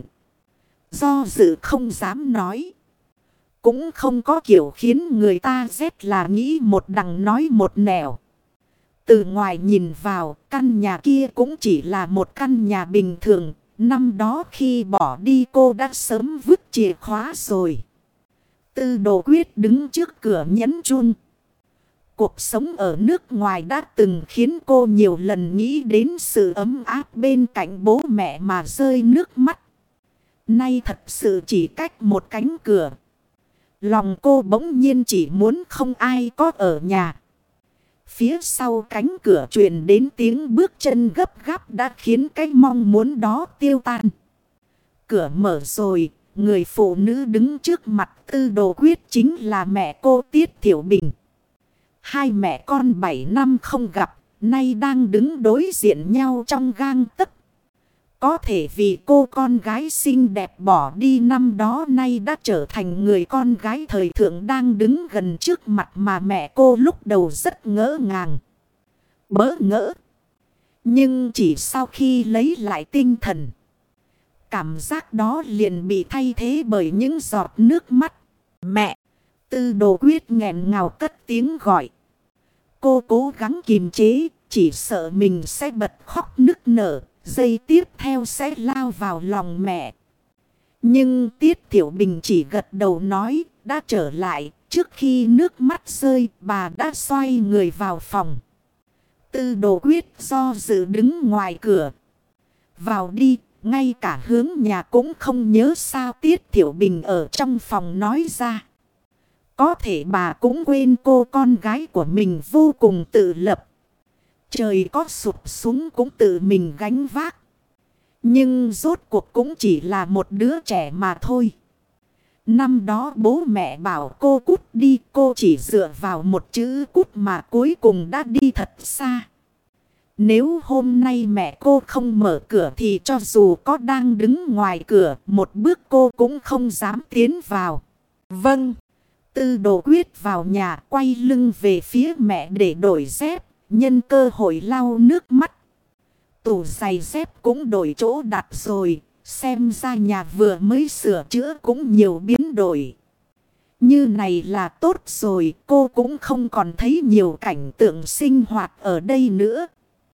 do dự không dám nói. Cũng không có kiểu khiến người ta rét là nghĩ một đằng nói một nẻo. Từ ngoài nhìn vào, căn nhà kia cũng chỉ là một căn nhà bình thường. Năm đó khi bỏ đi cô đã sớm vứt chìa khóa rồi. Tư Đồ Quyết đứng trước cửa nhấn chuông. Cuộc sống ở nước ngoài đã từng khiến cô nhiều lần nghĩ đến sự ấm áp bên cạnh bố mẹ mà rơi nước mắt. Nay thật sự chỉ cách một cánh cửa. Lòng cô bỗng nhiên chỉ muốn không ai có ở nhà. Phía sau cánh cửa truyền đến tiếng bước chân gấp gáp đã khiến cái mong muốn đó tiêu tan. Cửa mở rồi, người phụ nữ đứng trước mặt Tư Đồ Quyết chính là mẹ cô Tiết Thiểu Bình. Hai mẹ con bảy năm không gặp, nay đang đứng đối diện nhau trong gang tấc. Có thể vì cô con gái xinh đẹp bỏ đi năm đó nay đã trở thành người con gái thời thượng đang đứng gần trước mặt mà mẹ cô lúc đầu rất ngỡ ngàng, bỡ ngỡ. Nhưng chỉ sau khi lấy lại tinh thần, cảm giác đó liền bị thay thế bởi những giọt nước mắt. Mẹ! Tư Đồ Quyết nghẹn ngào cất tiếng gọi. Cô cố gắng kiềm chế, chỉ sợ mình sẽ bật khóc nức nở. Giây tiếp theo sẽ lao vào lòng mẹ. Nhưng Tiết Thiểu Bình chỉ gật đầu nói, đã trở lại. Trước khi nước mắt rơi, bà đã xoay người vào phòng. Tư Đồ Quyết do dự đứng ngoài cửa. Vào đi, ngay cả hướng nhà cũng không nhớ sao Tiết Thiểu Bình ở trong phòng nói ra. Có thể bà cũng quên cô con gái của mình vô cùng tự lập. Trời có sụp xuống cũng tự mình gánh vác. Nhưng rốt cuộc cũng chỉ là một đứa trẻ mà thôi. Năm đó bố mẹ bảo cô cút đi, cô chỉ dựa vào một chữ cút mà cuối cùng đã đi thật xa. Nếu hôm nay mẹ cô không mở cửa thì cho dù có đang đứng ngoài cửa, một bước cô cũng không dám tiến vào. Vâng. Tư Đồ Quyết vào nhà quay lưng về phía mẹ để đổi dép. Nhân cơ hội lau nước mắt. Tủ giày dép cũng đổi chỗ đặt rồi. Xem ra nhà vừa mới sửa chữa cũng nhiều biến đổi. Như này là tốt rồi. Cô cũng không còn thấy nhiều cảnh tượng sinh hoạt ở đây nữa.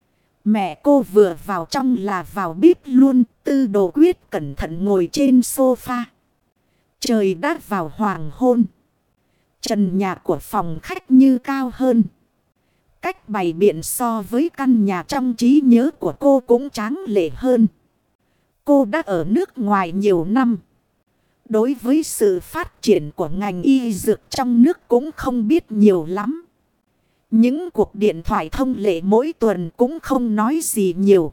Mẹ cô vừa vào trong là vào bếp luôn. Tư Đồ Quyết cẩn thận ngồi trên sofa. Trời đã vào hoàng hôn. Trần nhà của phòng khách như cao hơn. Cách bày biện so với căn nhà trong trí nhớ của cô cũng tráng lệ hơn. cô đã ở nước ngoài nhiều năm. Đối với sự phát triển của ngành y dược trong nước cũng không biết nhiều lắm. Những cuộc điện thoại thông lệ mỗi tuần cũng không nói gì nhiều.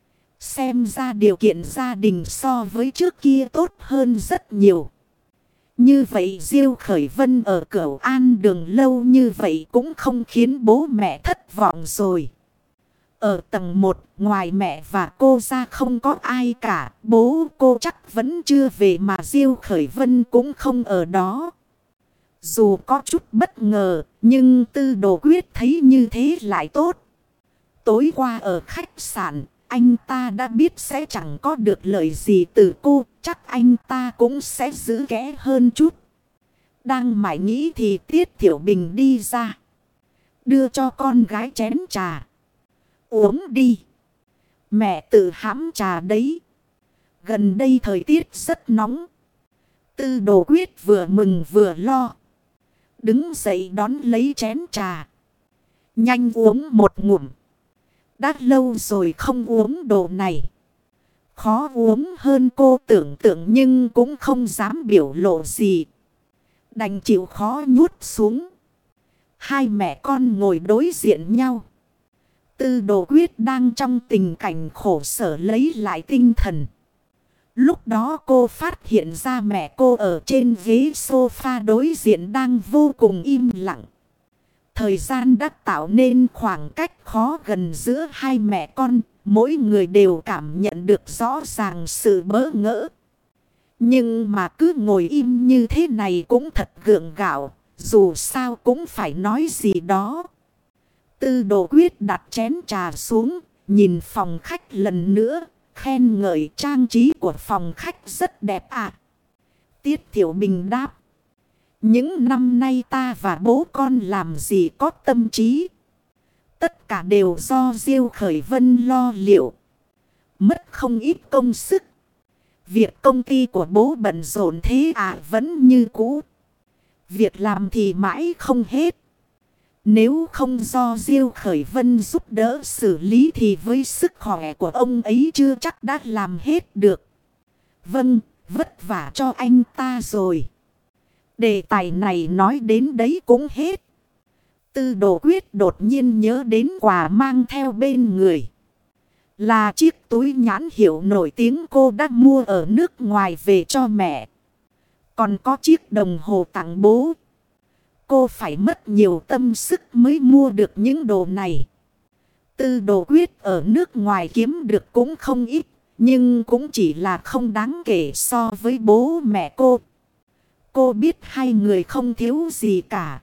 Xem ra điều kiện gia đình so với trước kia tốt hơn rất nhiều. Như vậy Diêu Khởi Vân ở Cửu An đường lâu như vậy cũng không khiến bố mẹ thất vọng rồi. Ở tầng một, ngoài mẹ và cô ra không có ai cả. Bố cô chắc vẫn chưa về mà Diêu Khởi Vân cũng không ở đó. Dù có chút bất ngờ, nhưng Tư Đồ Quyết thấy như thế lại tốt. Tối qua ở khách sạn, anh ta đã biết sẽ chẳng có được lời gì từ cô. Chắc anh ta cũng sẽ giữ kẽ hơn chút. Đang mải nghĩ thì Tiết Thiểu Bình đi ra. Đưa cho con gái chén trà. Uống đi. Mẹ tự hãm trà đấy. Gần đây thời tiết rất nóng. Tư Đồ Quyết vừa mừng vừa lo. Đứng dậy đón lấy chén trà. Nhanh uống một ngụm. Đã lâu rồi không uống đồ này. Khó uống hơn cô tưởng tượng nhưng cũng không dám biểu lộ gì. Đành chịu khó nhút xuống. Hai mẹ con ngồi đối diện nhau. Tư Đồ Quyết đang trong tình cảnh khổ sở lấy lại tinh thần. Lúc đó cô phát hiện ra mẹ cô ở trên ghế sofa đối diện đang vô cùng im lặng. Thời gian đã tạo nên khoảng cách khó gần giữa hai mẹ con. Mỗi người đều cảm nhận được rõ ràng sự bỡ ngỡ. Nhưng mà cứ ngồi im như thế này cũng thật gượng gạo. Dù sao cũng phải nói gì đó. Tư Đồ Quyết đặt chén trà xuống. Nhìn phòng khách lần nữa. Khen ngợi trang trí của phòng khách rất đẹp ạ. Tiết Thiểu Bình đáp. Những năm nay ta và bố con làm gì có tâm trí. Tất cả đều do Diêu Khởi Vân lo liệu. Mất không ít công sức. Việc công ty của bố bận rộn thế à vẫn như cũ. Việc làm thì mãi không hết. Nếu không do Diêu Khởi Vân giúp đỡ xử lý thì với sức khỏe của ông ấy chưa chắc đã làm hết được. Vâng, vất vả cho anh ta rồi. Đề tài này nói đến đấy cũng hết. Tư Đồ Quyết đột nhiên nhớ đến quà mang theo bên người. Là chiếc túi nhãn hiệu nổi tiếng cô đã mua ở nước ngoài về cho mẹ. Còn có chiếc đồng hồ tặng bố. Cô phải mất nhiều tâm sức mới mua được những đồ này. Tư Đồ Quyết ở nước ngoài kiếm được cũng không ít. Nhưng cũng chỉ là không đáng kể so với bố mẹ cô. Cô biết hai người không thiếu gì cả.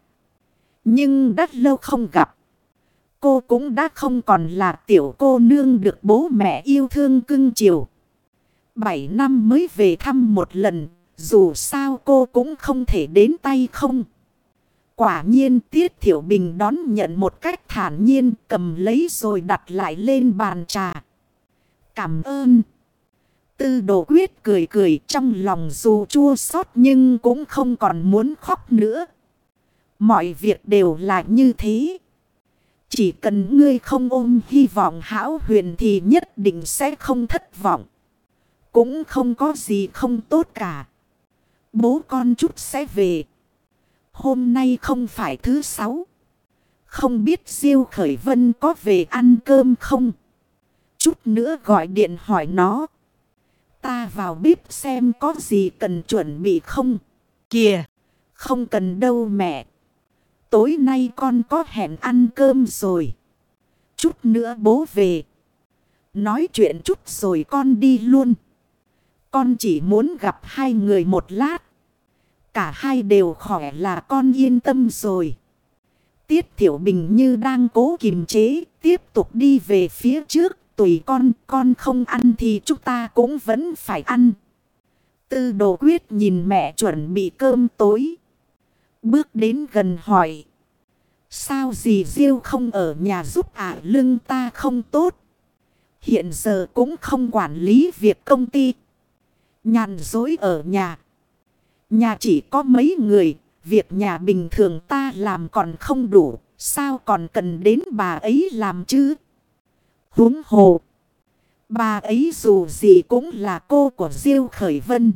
Nhưng đã lâu không gặp. Cô cũng đã không còn là tiểu cô nương được bố mẹ yêu thương cưng chiều. Bảy năm mới về thăm một lần. Dù sao cô cũng không thể đến tay không. Quả nhiên Tiết Thiểu Bình đón nhận một cách thản nhiên, cầm lấy rồi đặt lại lên bàn trà. Cảm ơn. Tư Đồ Quyết cười cười, trong lòng dù chua xót nhưng cũng không còn muốn khóc nữa. Mọi việc đều là như thế. Chỉ cần ngươi không ôm hy vọng hão huyền thì nhất định sẽ không thất vọng. Cũng không có gì không tốt cả. Bố con chút sẽ về. Hôm nay không phải thứ sáu. Không biết Diêu Khởi Vân có về ăn cơm không? Chút nữa gọi điện hỏi nó. Ta vào bếp xem có gì cần chuẩn bị không? Kìa, không cần đâu mẹ. Tối nay con có hẹn ăn cơm rồi. Chút nữa bố về. Nói chuyện chút rồi con đi luôn. Con chỉ muốn gặp hai người một lát. Cả hai đều khỏe là con yên tâm rồi. Tiết Thiểu Bình như đang cố kiềm chế. Tiếp tục đi về phía trước. Tùy con, con không ăn thì chúng ta cũng vẫn phải ăn. Tư Đồ Quyết nhìn mẹ chuẩn bị cơm tối. Bước đến gần hỏi. Sao dì Diêu không ở nhà giúp ả à, lưng ta không tốt. Hiện giờ cũng không quản lý việc công ty. Nhàn dối ở nhà. Nhà chỉ có mấy người. Việc nhà bình thường ta làm còn không đủ. Sao còn cần đến bà ấy làm chứ? Huống hồ. Bà ấy dù gì cũng là cô của Diêu Khởi Vân.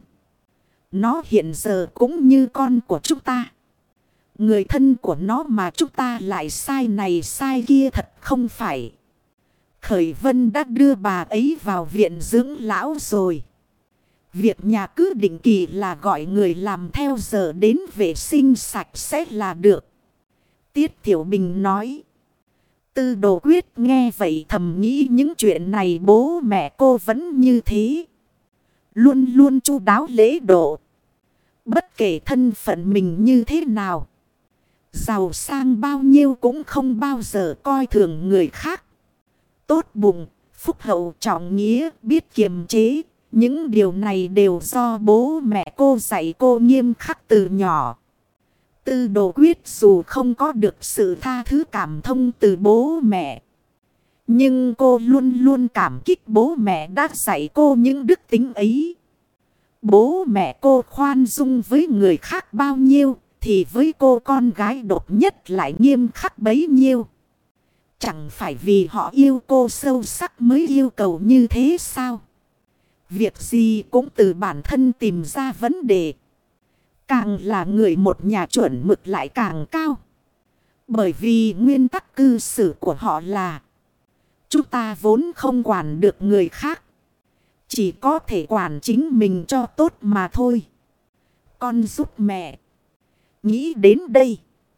Nó hiện giờ cũng như con của chúng ta. Người thân của nó mà chúng ta lại sai này sai kia thật không phải. Khởi Vân đã đưa bà ấy vào viện dưỡng lão rồi. Việc nhà cứ định kỳ là gọi người làm theo giờ đến vệ sinh sạch sẽ là được. Tiết Tiểu Bình nói. Tư Đồ Quyết nghe vậy thầm nghĩ những chuyện này bố mẹ cô vẫn như thế. Luôn luôn chu đáo lễ độ. Bất kể thân phận mình như thế nào. Giàu sang bao nhiêu cũng không bao giờ coi thường người khác. Tốt bụng, phúc hậu trọng nghĩa, biết kiềm chế. Những điều này đều do bố mẹ cô dạy cô nghiêm khắc từ nhỏ. Tư Đồ Quyết dù không có được sự tha thứ cảm thông từ bố mẹ. Nhưng cô luôn luôn cảm kích bố mẹ đã dạy cô những đức tính ấy. Bố mẹ cô khoan dung với người khác bao nhiêu, thì với cô con gái độc nhất lại nghiêm khắc bấy nhiêu. Chẳng phải vì họ yêu cô sâu sắc mới yêu cầu như thế sao? Việc gì cũng từ bản thân tìm ra vấn đề. Càng là người một nhà chuẩn mực lại càng cao. Bởi vì nguyên tắc cư xử của họ là chúng ta vốn không quản được người khác. Chỉ có thể quản chính mình cho tốt mà thôi. Con giúp mẹ. Nghĩ đến đây.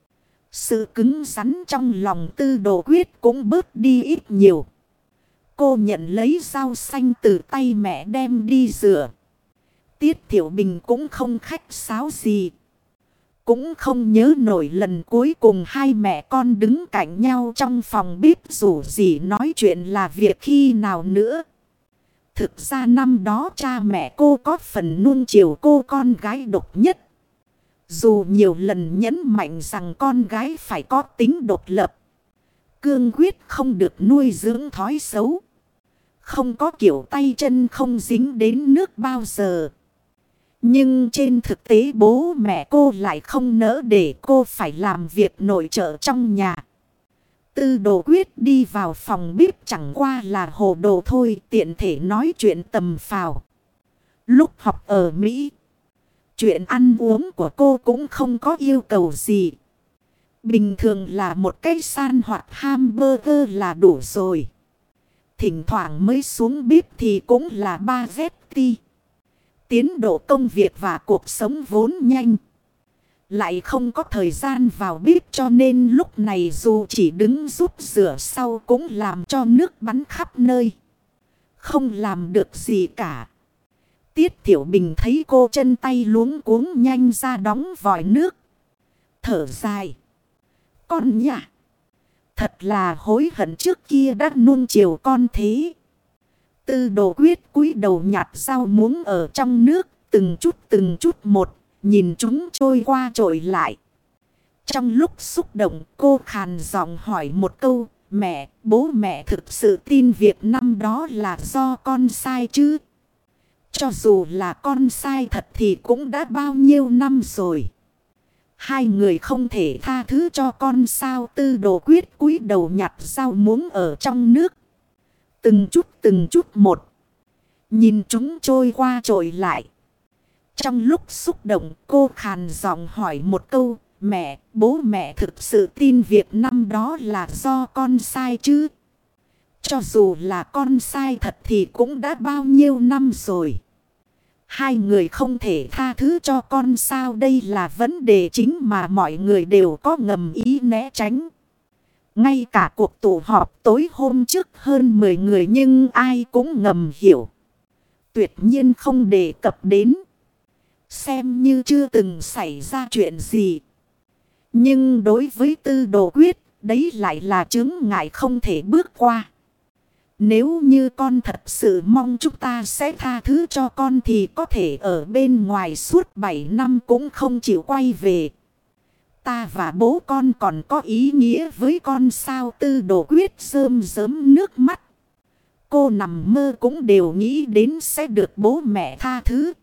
Sự cứng rắn trong lòng Tư Đồ Quyết cũng bớt đi ít nhiều. Cô nhận lấy rau xanh từ tay mẹ đem đi rửa. Tiết Tiểu Bình cũng không khách sáo gì. Cũng không nhớ nổi lần cuối cùng hai mẹ con đứng cạnh nhau trong phòng bếp rủ rỉ nói chuyện là việc khi nào nữa. Thực ra năm đó cha mẹ cô có phần nuông chiều cô con gái độc nhất. Dù nhiều lần nhấn mạnh rằng con gái phải có tính độc lập. Cương quyết không được nuôi dưỡng thói xấu. Không có kiểu tay chân không dính đến nước bao giờ. Nhưng trên thực tế bố mẹ cô lại không nỡ để cô phải làm việc nội trợ trong nhà. Tư Đồ Quyết đi vào phòng bếp chẳng qua là hồ đồ thôi, tiện thể nói chuyện tầm phào. Lúc học ở Mỹ, chuyện ăn uống của cô cũng không có yêu cầu gì. Bình thường là một cái san hoặc hamburger là đủ rồi. Thỉnh thoảng mới xuống bếp thì cũng là spaghetti. Tiến độ công việc và cuộc sống vốn nhanh. Lại không có thời gian vào bếp cho nên lúc này dù chỉ đứng giúp rửa sau cũng làm cho nước bắn khắp nơi. Không làm được gì cả. Tiết Tiểu Bình thấy cô chân tay luống cuống nhanh ra đóng vòi nước. Thở dài. Con nhỉ. Thật là hối hận trước kia đã nuông chiều con thế. Tư Đồ Quyết cúi đầu nhặt rau muống ở trong nước. Từng chút từng chút một. Nhìn chúng trôi qua trôi lại. Trong lúc xúc động cô khàn giọng hỏi một câu. Mẹ, bố mẹ thực sự tin việc năm đó là do con sai chứ? Cho dù là con sai thật thì cũng đã bao nhiêu năm rồi. Hai người không thể tha thứ cho con sao? Tư Đồ Quyết cúi đầu nhặt rau muống ở trong nước. Từng chút từng chút một. Nhìn chúng trôi qua trôi lại. Trong lúc xúc động cô khàn giọng hỏi một câu. Mẹ, bố mẹ thực sự tin việc năm đó là do con sai chứ? Cho dù là con sai thật thì cũng đã bao nhiêu năm rồi. Hai người không thể tha thứ cho con sao? Đây là vấn đề chính mà mọi người đều có ngầm ý né tránh. Ngay cả cuộc tụ họp tối hôm trước hơn mười người nhưng ai cũng ngầm hiểu. Tuyệt nhiên không đề cập đến. Xem như chưa từng xảy ra chuyện gì. Nhưng đối với Tư Đồ Quyết, đấy lại là chướng ngại không thể bước qua. Nếu như con thật sự mong chúng ta sẽ tha thứ cho con thì có thể ở bên ngoài suốt bảy năm cũng không chịu quay về. Ta và bố con còn có ý nghĩa với con sao? Tư Đồ Quyết rơm rớm nước mắt. Cô nằm mơ cũng đều nghĩ đến sẽ được bố mẹ tha thứ.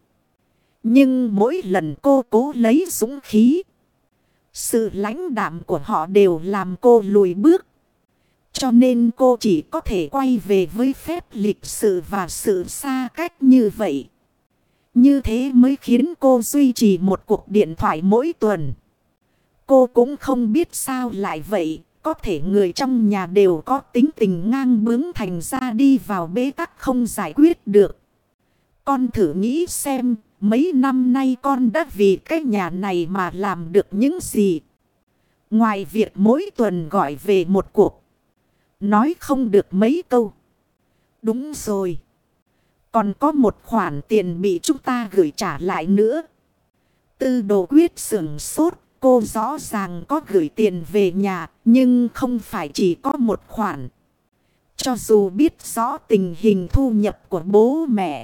Nhưng mỗi lần cô cố lấy dũng khí, sự lãnh đạm của họ đều làm cô lùi bước. Cho nên cô chỉ có thể quay về với phép lịch sự và sự xa cách như vậy. Như thế mới khiến cô duy trì một cuộc điện thoại mỗi tuần. Cô cũng không biết sao lại vậy. Có thể người trong nhà đều có tính tình ngang bướng thành ra đi vào bế tắc không giải quyết được. Con thử nghĩ xem, mấy năm nay con đã vì cái nhà này mà làm được những gì? Ngoài việc mỗi tuần gọi về một cuộc, nói không được mấy câu. Đúng rồi. Còn có một khoản tiền bị chúng ta gửi trả lại nữa. Tư Đồ Quyết sửng sốt. Cô rõ ràng có gửi tiền về nhà, nhưng không phải chỉ có một khoản. Cho dù biết rõ tình hình thu nhập của bố mẹ,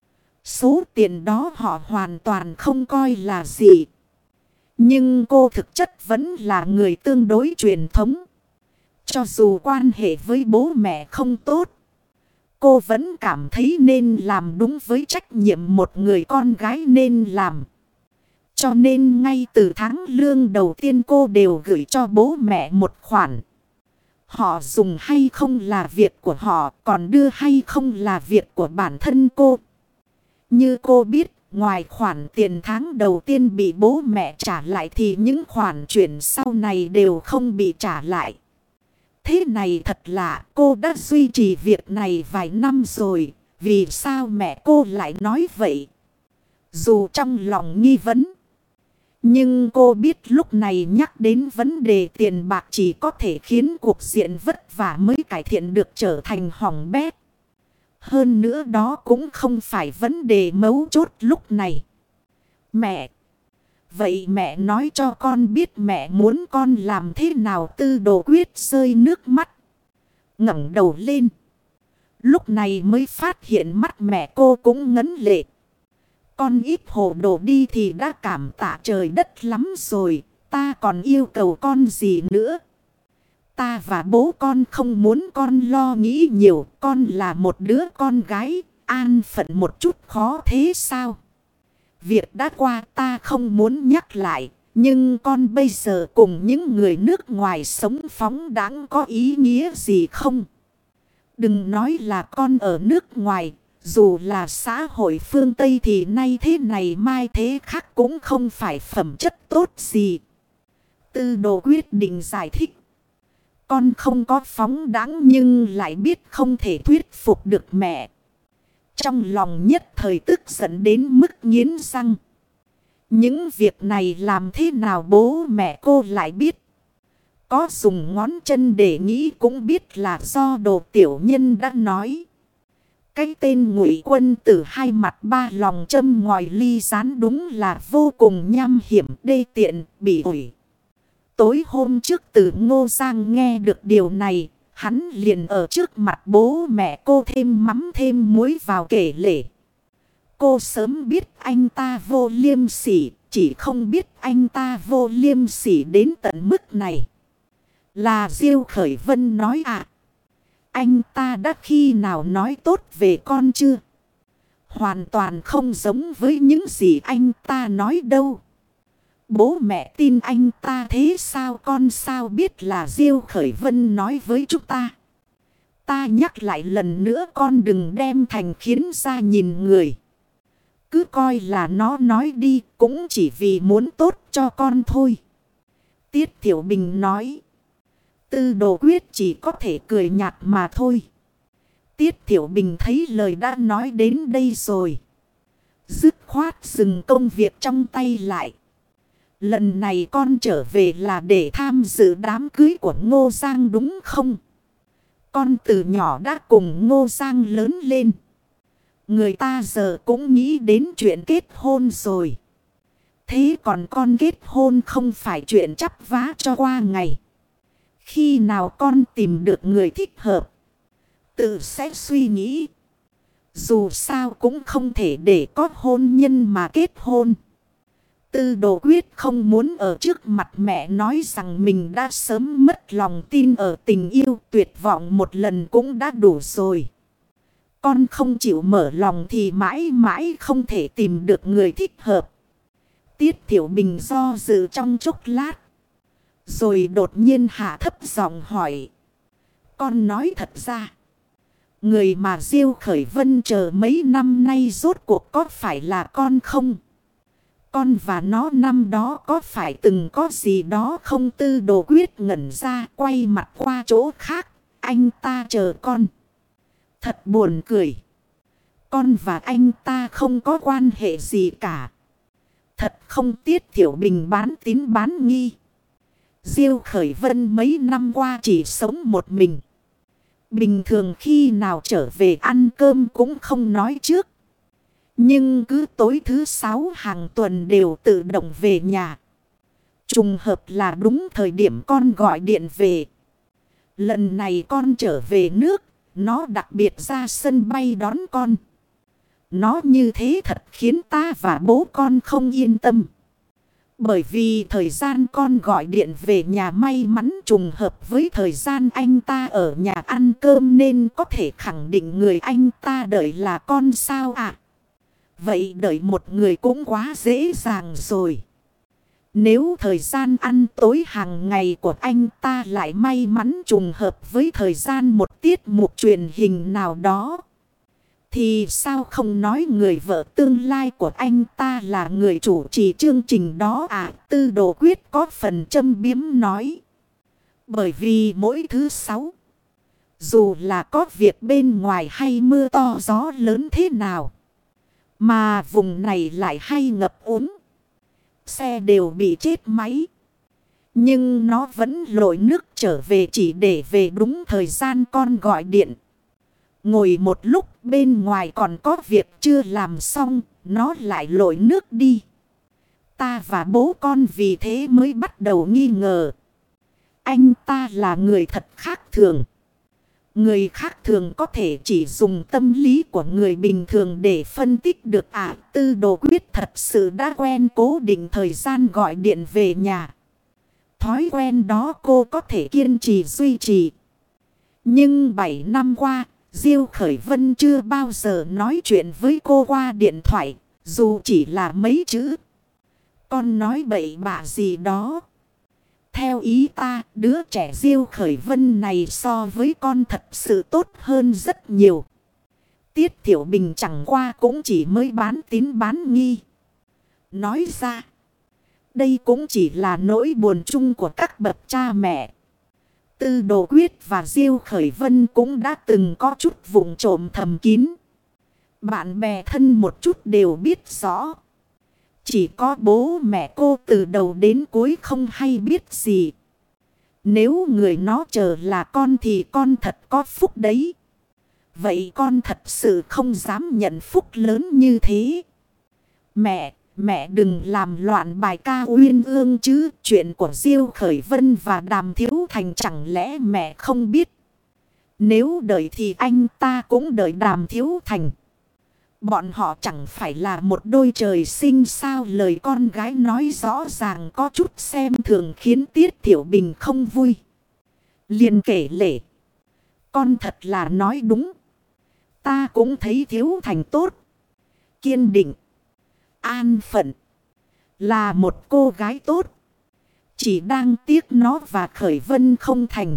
số tiền đó họ hoàn toàn không coi là gì. Nhưng cô thực chất vẫn là người tương đối truyền thống. Cho dù quan hệ với bố mẹ không tốt, cô vẫn cảm thấy nên làm đúng với trách nhiệm một người con gái nên làm. Cho nên ngay từ tháng lương đầu tiên cô đều gửi cho bố mẹ một khoản. Họ dùng hay không là việc của họ, còn đưa hay không là việc của bản thân cô. Như cô biết, ngoài khoản tiền tháng đầu tiên bị bố mẹ trả lại thì những khoản chuyển sau này đều không bị trả lại. Thế này thật lạ, cô đã duy trì việc này vài năm rồi, vì sao mẹ cô lại nói vậy? Dù trong lòng nghi vấn, nhưng cô biết lúc này nhắc đến vấn đề tiền bạc chỉ có thể khiến cuộc diện vất vả mới cải thiện được trở thành hỏng bét. Hơn nữa đó cũng không phải vấn đề mấu chốt lúc này. Mẹ! Vậy mẹ nói cho con biết mẹ muốn con làm thế nào? Tư Đồ Quyết rơi nước mắt, ngẩng đầu lên. Lúc này mới phát hiện mắt mẹ cô cũng ngấn lệ. Con ít hồ đồ đi thì đã cảm tạ trời đất lắm rồi. Ta còn yêu cầu con gì nữa? Ta và bố con không muốn con lo nghĩ nhiều. Con là một đứa con gái, an phận một chút khó thế sao? Việc đã qua ta không muốn nhắc lại. Nhưng con bây giờ cùng những người nước ngoài sống phóng đãng có ý nghĩa gì không? Đừng nói là con ở nước ngoài. Dù là xã hội phương Tây thì nay thế này mai thế khác cũng không phải phẩm chất tốt gì. Tư Đồ quyết định giải thích. Con không có phóng đãng nhưng lại biết không thể thuyết phục được mẹ. Trong lòng nhất thời tức giận đến mức nghiến răng. Những việc này làm thế nào bố mẹ cô lại biết? Có dùng ngón chân để nghĩ cũng biết là do Đồ tiểu nhân đã nói. Cái tên Ngụy Quân Tử hai mặt ba lòng châm ngòi ly rán đúng là vô cùng nham hiểm đê tiện, bỉ ổi. Tối hôm trước từ Ngô Giang nghe được điều này, hắn liền ở trước mặt bố mẹ cô thêm mắm thêm muối vào kể lể. Cô sớm biết anh ta vô liêm sỉ, chỉ không biết anh ta vô liêm sỉ đến tận mức này. Là Diêu Khởi Vân nói ạ. À, anh ta đã khi nào nói tốt về con chưa? Hoàn toàn không giống với những gì anh ta nói đâu. Bố mẹ tin anh ta thế sao? Con sao biết là Diêu Khởi Vân nói với chúng ta? Ta nhắc lại lần nữa con đừng đem thành khiến ra nhìn người. Cứ coi là nó nói đi cũng chỉ vì muốn tốt cho con thôi. Tiết Thiểu Bình nói. Tư Đồ quyết chỉ có thể cười nhạt mà thôi. Tiết Thiểu Bình thấy lời đã nói đến đây rồi. Dứt khoát dừng công việc trong tay lại. Lần này con trở về là để tham dự đám cưới của Ngô Giang đúng không? Con từ nhỏ đã cùng Ngô Giang lớn lên. Người ta giờ cũng nghĩ đến chuyện kết hôn rồi. Thế còn con kết hôn không phải chuyện chắp vá cho qua ngày. Khi nào con tìm được người thích hợp, tự sẽ suy nghĩ. Dù sao cũng không thể để có hôn nhân mà kết hôn. Tư Đồ quyết không muốn ở trước mặt mẹ nói rằng mình đã sớm mất lòng tin ở tình yêu, tuyệt vọng một lần cũng đã đủ rồi. Con không chịu mở lòng thì mãi mãi không thể tìm được người thích hợp. Tiết Thiểu Bình do dự trong chốc lát, rồi đột nhiên hạ thấp giọng hỏi. Con nói thật ra. Người mà Diêu Khởi Vân chờ mấy năm nay rốt cuộc có phải là con không? Con và nó năm đó có phải từng có gì đó không? Tư Đồ Quyết ngẩn ra quay mặt qua chỗ khác. Anh ta chờ con. Thật buồn cười. Con và anh ta không có quan hệ gì cả. Thật không Tiết Thiểu Bình bán tín bán nghi. Diêu Khởi Vân mấy năm qua chỉ sống một mình. Bình thường khi nào trở về ăn cơm cũng không nói trước. Nhưng cứ tối thứ sáu hàng tuần đều tự động về nhà. Trùng hợp là đúng thời điểm con gọi điện về. Lần này con trở về nước, nó đặc biệt ra sân bay đón con. Nó như thế thật khiến ta và bố con không yên tâm. Bởi vì thời gian con gọi điện về nhà may mắn trùng hợp với thời gian anh ta ở nhà ăn cơm nên có thể khẳng định người anh ta đợi là con sao ạ? À? Vậy đợi một người cũng quá dễ dàng rồi. Nếu thời gian ăn tối hàng ngày của anh ta lại may mắn trùng hợp với thời gian một tiết mục truyền hình nào đó, thì sao không nói người vợ tương lai của anh ta là người chủ trì chương trình đó à? Tư Đồ Quyết có phần châm biếm nói. Bởi vì mỗi thứ sáu, dù là có việc bên ngoài hay mưa to gió lớn thế nào, mà vùng này lại hay ngập úng, xe đều bị chết máy, nhưng nó vẫn lội nước trở về chỉ để về đúng thời gian con gọi điện. Ngồi một lúc bên ngoài còn có việc chưa làm xong, nó lại lội nước đi. Ta và bố con vì thế mới bắt đầu nghi ngờ. Anh ta là người thật khác thường. Người khác thường có thể chỉ dùng tâm lý của người bình thường để phân tích được à? Tư Đồ Quyết thật sự đã quen cố định thời gian gọi điện về nhà. Thói quen đó cô có thể kiên trì duy trì. Nhưng bảy năm qua, Diêu Khởi Vân chưa bao giờ nói chuyện với cô qua điện thoại, dù chỉ là mấy chữ. Con nói bậy bạ gì đó. Theo ý ta, đứa trẻ Diêu Khởi Vân này so với con thật sự tốt hơn rất nhiều. Tiết Thiểu Bình chẳng qua cũng chỉ mới bán tín bán nghi. Nói ra, đây cũng chỉ là nỗi buồn chung của các bậc cha mẹ. Tư Đồ Quyết và Diêu Khởi Vân cũng đã từng có chút vụng trộm thầm kín. Bạn bè thân một chút đều biết rõ. Chỉ có bố mẹ cô từ đầu đến cuối không hay biết gì. Nếu người nó chờ là con thì con thật có phúc đấy. Vậy con thật sự không dám nhận phúc lớn như thế. Mẹ, mẹ đừng làm loạn bài ca uyên ương chứ. Chuyện của Diêu Khởi Vân và Đàm Thiếu Thành chẳng lẽ mẹ không biết. Nếu đợi thì anh ta cũng đợi Đàm Thiếu Thành. Bọn họ chẳng phải là một đôi trời sinh sao? Lời con gái nói rõ ràng có chút xem thường khiến Tiết Thiểu Bình không vui. Liền kể lể. Con thật là nói đúng. Ta cũng thấy Thiếu Thành tốt, kiên định, an phận, là một cô gái tốt. Chỉ đang tiếc nó và Khởi Vân không thành.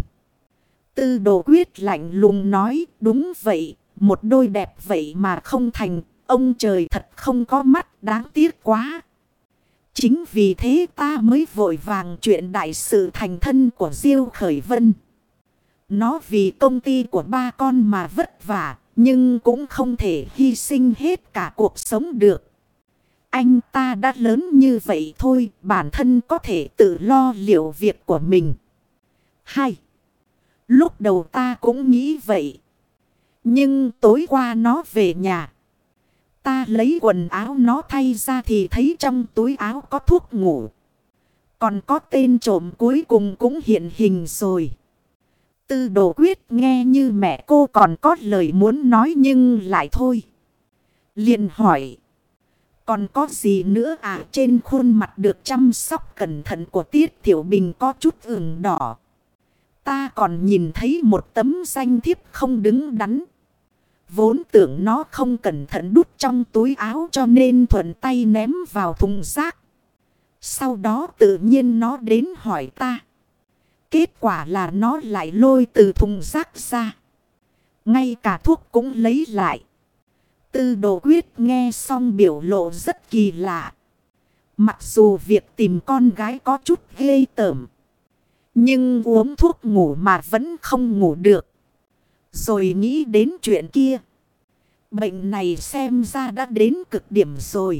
Tư Đồ Quyết lạnh lùng nói. Đúng vậy, một đôi đẹp vậy mà không thành. Ông trời thật không có mắt, đáng tiếc quá. Chính vì thế ta mới vội vàng chuyện đại sự thành thân của Diêu Khởi Vân. Nó vì công ty của ba con mà vất vả, nhưng cũng không thể hy sinh hết cả cuộc sống được. Anh ta đã lớn như vậy thôi, bản thân có thể tự lo liệu việc của mình. Hay, lúc đầu ta cũng nghĩ vậy. Nhưng tối qua nó về nhà, ta lấy quần áo nó thay ra thì thấy trong túi áo có thuốc ngủ. Còn có tên trộm cuối cùng cũng hiện hình rồi. Tư Đồ Quyết nghe như mẹ cô còn có lời muốn nói nhưng lại thôi. Liền hỏi. Còn có gì nữa à? Trên khuôn mặt được chăm sóc cẩn thận của Tiết Thiểu Bình có chút ửng đỏ. Ta còn nhìn thấy một tấm danh thiếp không đứng đắn. Vốn tưởng nó không cẩn thận đút trong túi áo cho nên thuận tay ném vào thùng rác. Sau đó tự nhiên nó đến hỏi ta. Kết quả là nó lại lôi từ thùng rác ra. Ngay cả thuốc cũng lấy lại. Tư Đồ Quyết nghe xong biểu lộ rất kỳ lạ. Mặc dù việc tìm con gái có chút ghê tởm. Nhưng uống thuốc ngủ mà vẫn không ngủ được. Rồi nghĩ đến chuyện kia. Bệnh này xem ra đã đến cực điểm rồi.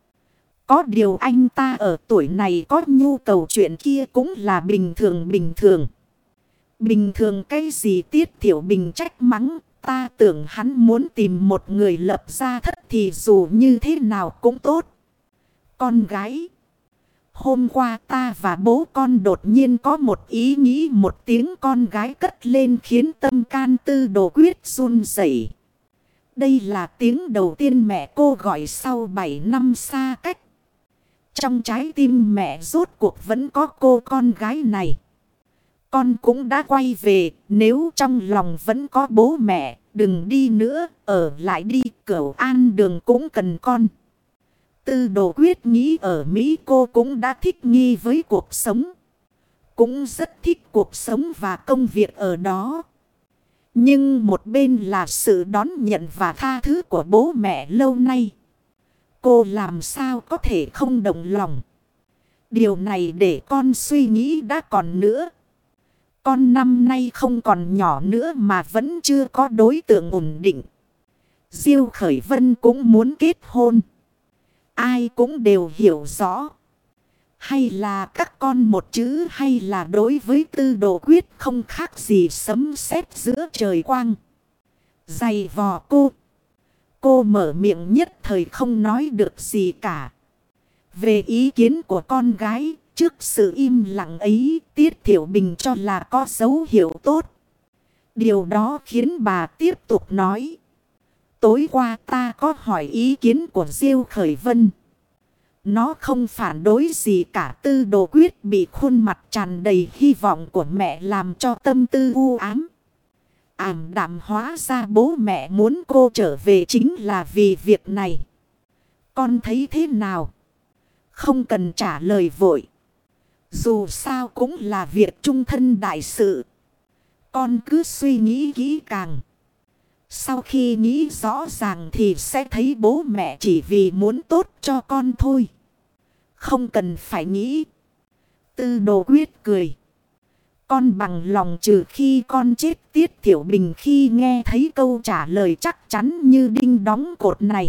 Có điều anh ta ở tuổi này có nhu cầu chuyện kia cũng là bình thường bình thường. Bình thường cái gì Tiết Thiểu Bình trách mắng. Ta tưởng hắn muốn tìm một người lập gia thất thì dù như thế nào cũng tốt. Con gái. Hôm qua ta và bố con đột nhiên có một ý nghĩ, một tiếng con gái cất lên khiến tâm can Tư Đồ Quyết run rẩy. Đây là tiếng đầu tiên mẹ cô gọi sau bảy năm xa cách. Trong trái tim mẹ rốt cuộc vẫn có cô con gái này. Con cũng đã quay về, nếu trong lòng vẫn có bố mẹ, đừng đi nữa, ở lại đi, Cửu An Đường cũng cần con. Tư Đồ Quyết nghĩ ở Mỹ cô cũng đã thích nghi với cuộc sống. Cũng rất thích cuộc sống và công việc ở đó. Nhưng một bên là sự đón nhận và tha thứ của bố mẹ lâu nay. Cô làm sao có thể không động lòng. Điều này để con suy nghĩ đã còn nữa. Con năm nay không còn nhỏ nữa mà vẫn chưa có đối tượng ổn định. Diêu Khởi Vân cũng muốn kết hôn. Ai cũng đều hiểu rõ. Hay là các con một chữ hay là đối với Tư Đồ Quyết không khác gì sấm sét giữa trời quang. Dày vò cô. Cô mở miệng nhất thời không nói được gì cả. Về ý kiến của con gái, trước sự im lặng ấy, Tiết Thiểu Bình cho là có dấu hiệu tốt. Điều đó khiến bà tiếp tục nói. Tối qua ta có hỏi ý kiến của Diêu Khởi Vân. Nó không phản đối gì cả. Tư Đồ Quyết bị khuôn mặt tràn đầy hy vọng của mẹ làm cho tâm tư u ám. Ảm đạm, hóa ra bố mẹ muốn cô trở về chính là vì việc này. Con thấy thế nào? Không cần trả lời vội. Dù sao cũng là việc trung thân đại sự. Con cứ suy nghĩ kỹ càng. Sau khi nghĩ rõ ràng thì sẽ thấy bố mẹ chỉ vì muốn tốt cho con thôi. Không cần phải nghĩ. Tư Đồ Quyết cười. Con bằng lòng trừ khi con chết. Tiết Thiểu Bình khi nghe thấy câu trả lời chắc chắn như đinh đóng cột này.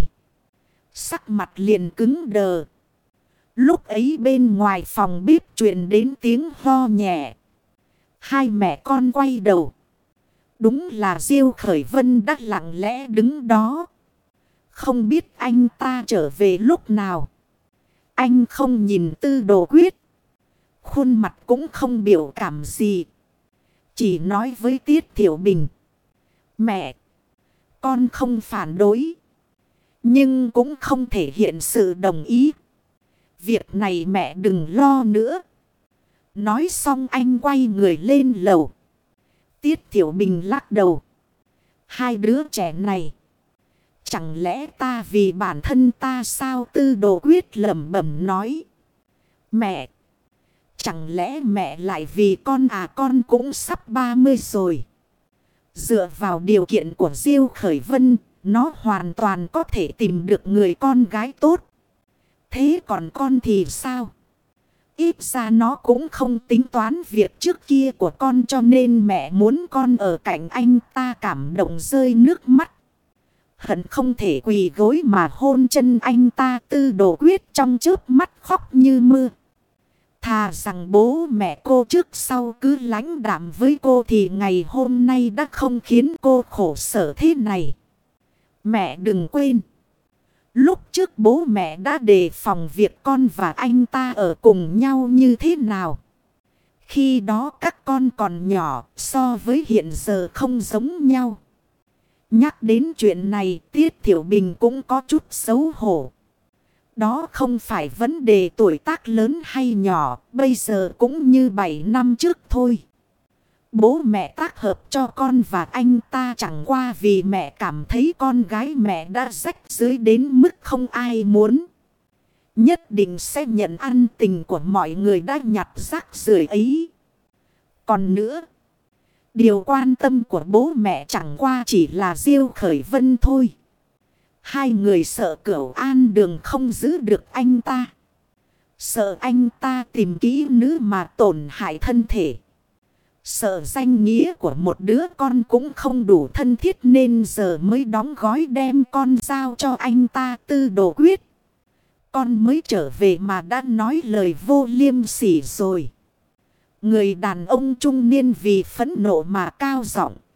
Sắc mặt liền cứng đờ. Lúc ấy bên ngoài phòng bếp truyền đến tiếng ho nhẹ. Hai mẹ con quay đầu. Đúng là Diêu Khởi Vân đã lặng lẽ đứng đó. Không biết anh ta trở về lúc nào. Anh không nhìn Tư Đồ Quyết. Khuôn mặt cũng không biểu cảm gì. Chỉ nói với Tiết Thiểu Bình. Mẹ, con không phản đối. Nhưng cũng không thể hiện sự đồng ý. Việc này mẹ đừng lo nữa. Nói xong anh quay người lên lầu. Tiết Thiểu Bình lắc đầu. Hai đứa trẻ này. Chẳng lẽ ta vì bản thân ta sao? Tư Đồ Quyết lẩm bẩm nói. Mẹ. Chẳng lẽ mẹ lại vì con à? Con cũng sắp ba mươi rồi. Dựa vào điều kiện của Diêu Khởi Vân, nó hoàn toàn có thể tìm được người con gái tốt. Thế còn con thì sao? Ít ra nó cũng không tính toán việc trước kia của con, cho nên mẹ muốn con ở cạnh anh ta. Cảm động rơi nước mắt. Hận không thể quỳ gối mà hôn chân anh ta. Tư Đồ Quyết trong chớp mắt khóc như mưa. Thà rằng bố mẹ cô trước sau cứ lãnh đạm với cô thì ngày hôm nay đã không khiến cô khổ sở thế này. Mẹ đừng quên. Lúc trước bố mẹ đã đề phòng việc con và anh ta ở cùng nhau như thế nào. Khi đó các con còn nhỏ, so với hiện giờ không giống nhau. Nhắc đến chuyện này, Tiết Thiểu Bình cũng có chút xấu hổ. Đó không phải vấn đề tuổi tác lớn hay nhỏ, bây giờ cũng như bảy năm trước thôi. Bố mẹ tác hợp cho con và anh ta chẳng qua vì mẹ cảm thấy con gái mẹ đã rách rưới đến mức không ai muốn. Nhất định sẽ nhận ân tình của mọi người đã nhặt rác rưởi ấy. Còn nữa, điều quan tâm của bố mẹ chẳng qua chỉ là Diêu Khởi Vân thôi. Hai người sợ Cửu An Đường không giữ được anh ta. Sợ anh ta tìm kỹ nữ mà tổn hại thân thể. Sợ danh nghĩa của một đứa con cũng không đủ thân thiết nên giờ mới đóng gói đem con giao cho anh ta tư đồ quyết. Con mới trở về mà đã nói lời vô liêm sỉ rồi. Người đàn ông trung niên vì phẫn nộ mà cao giọng.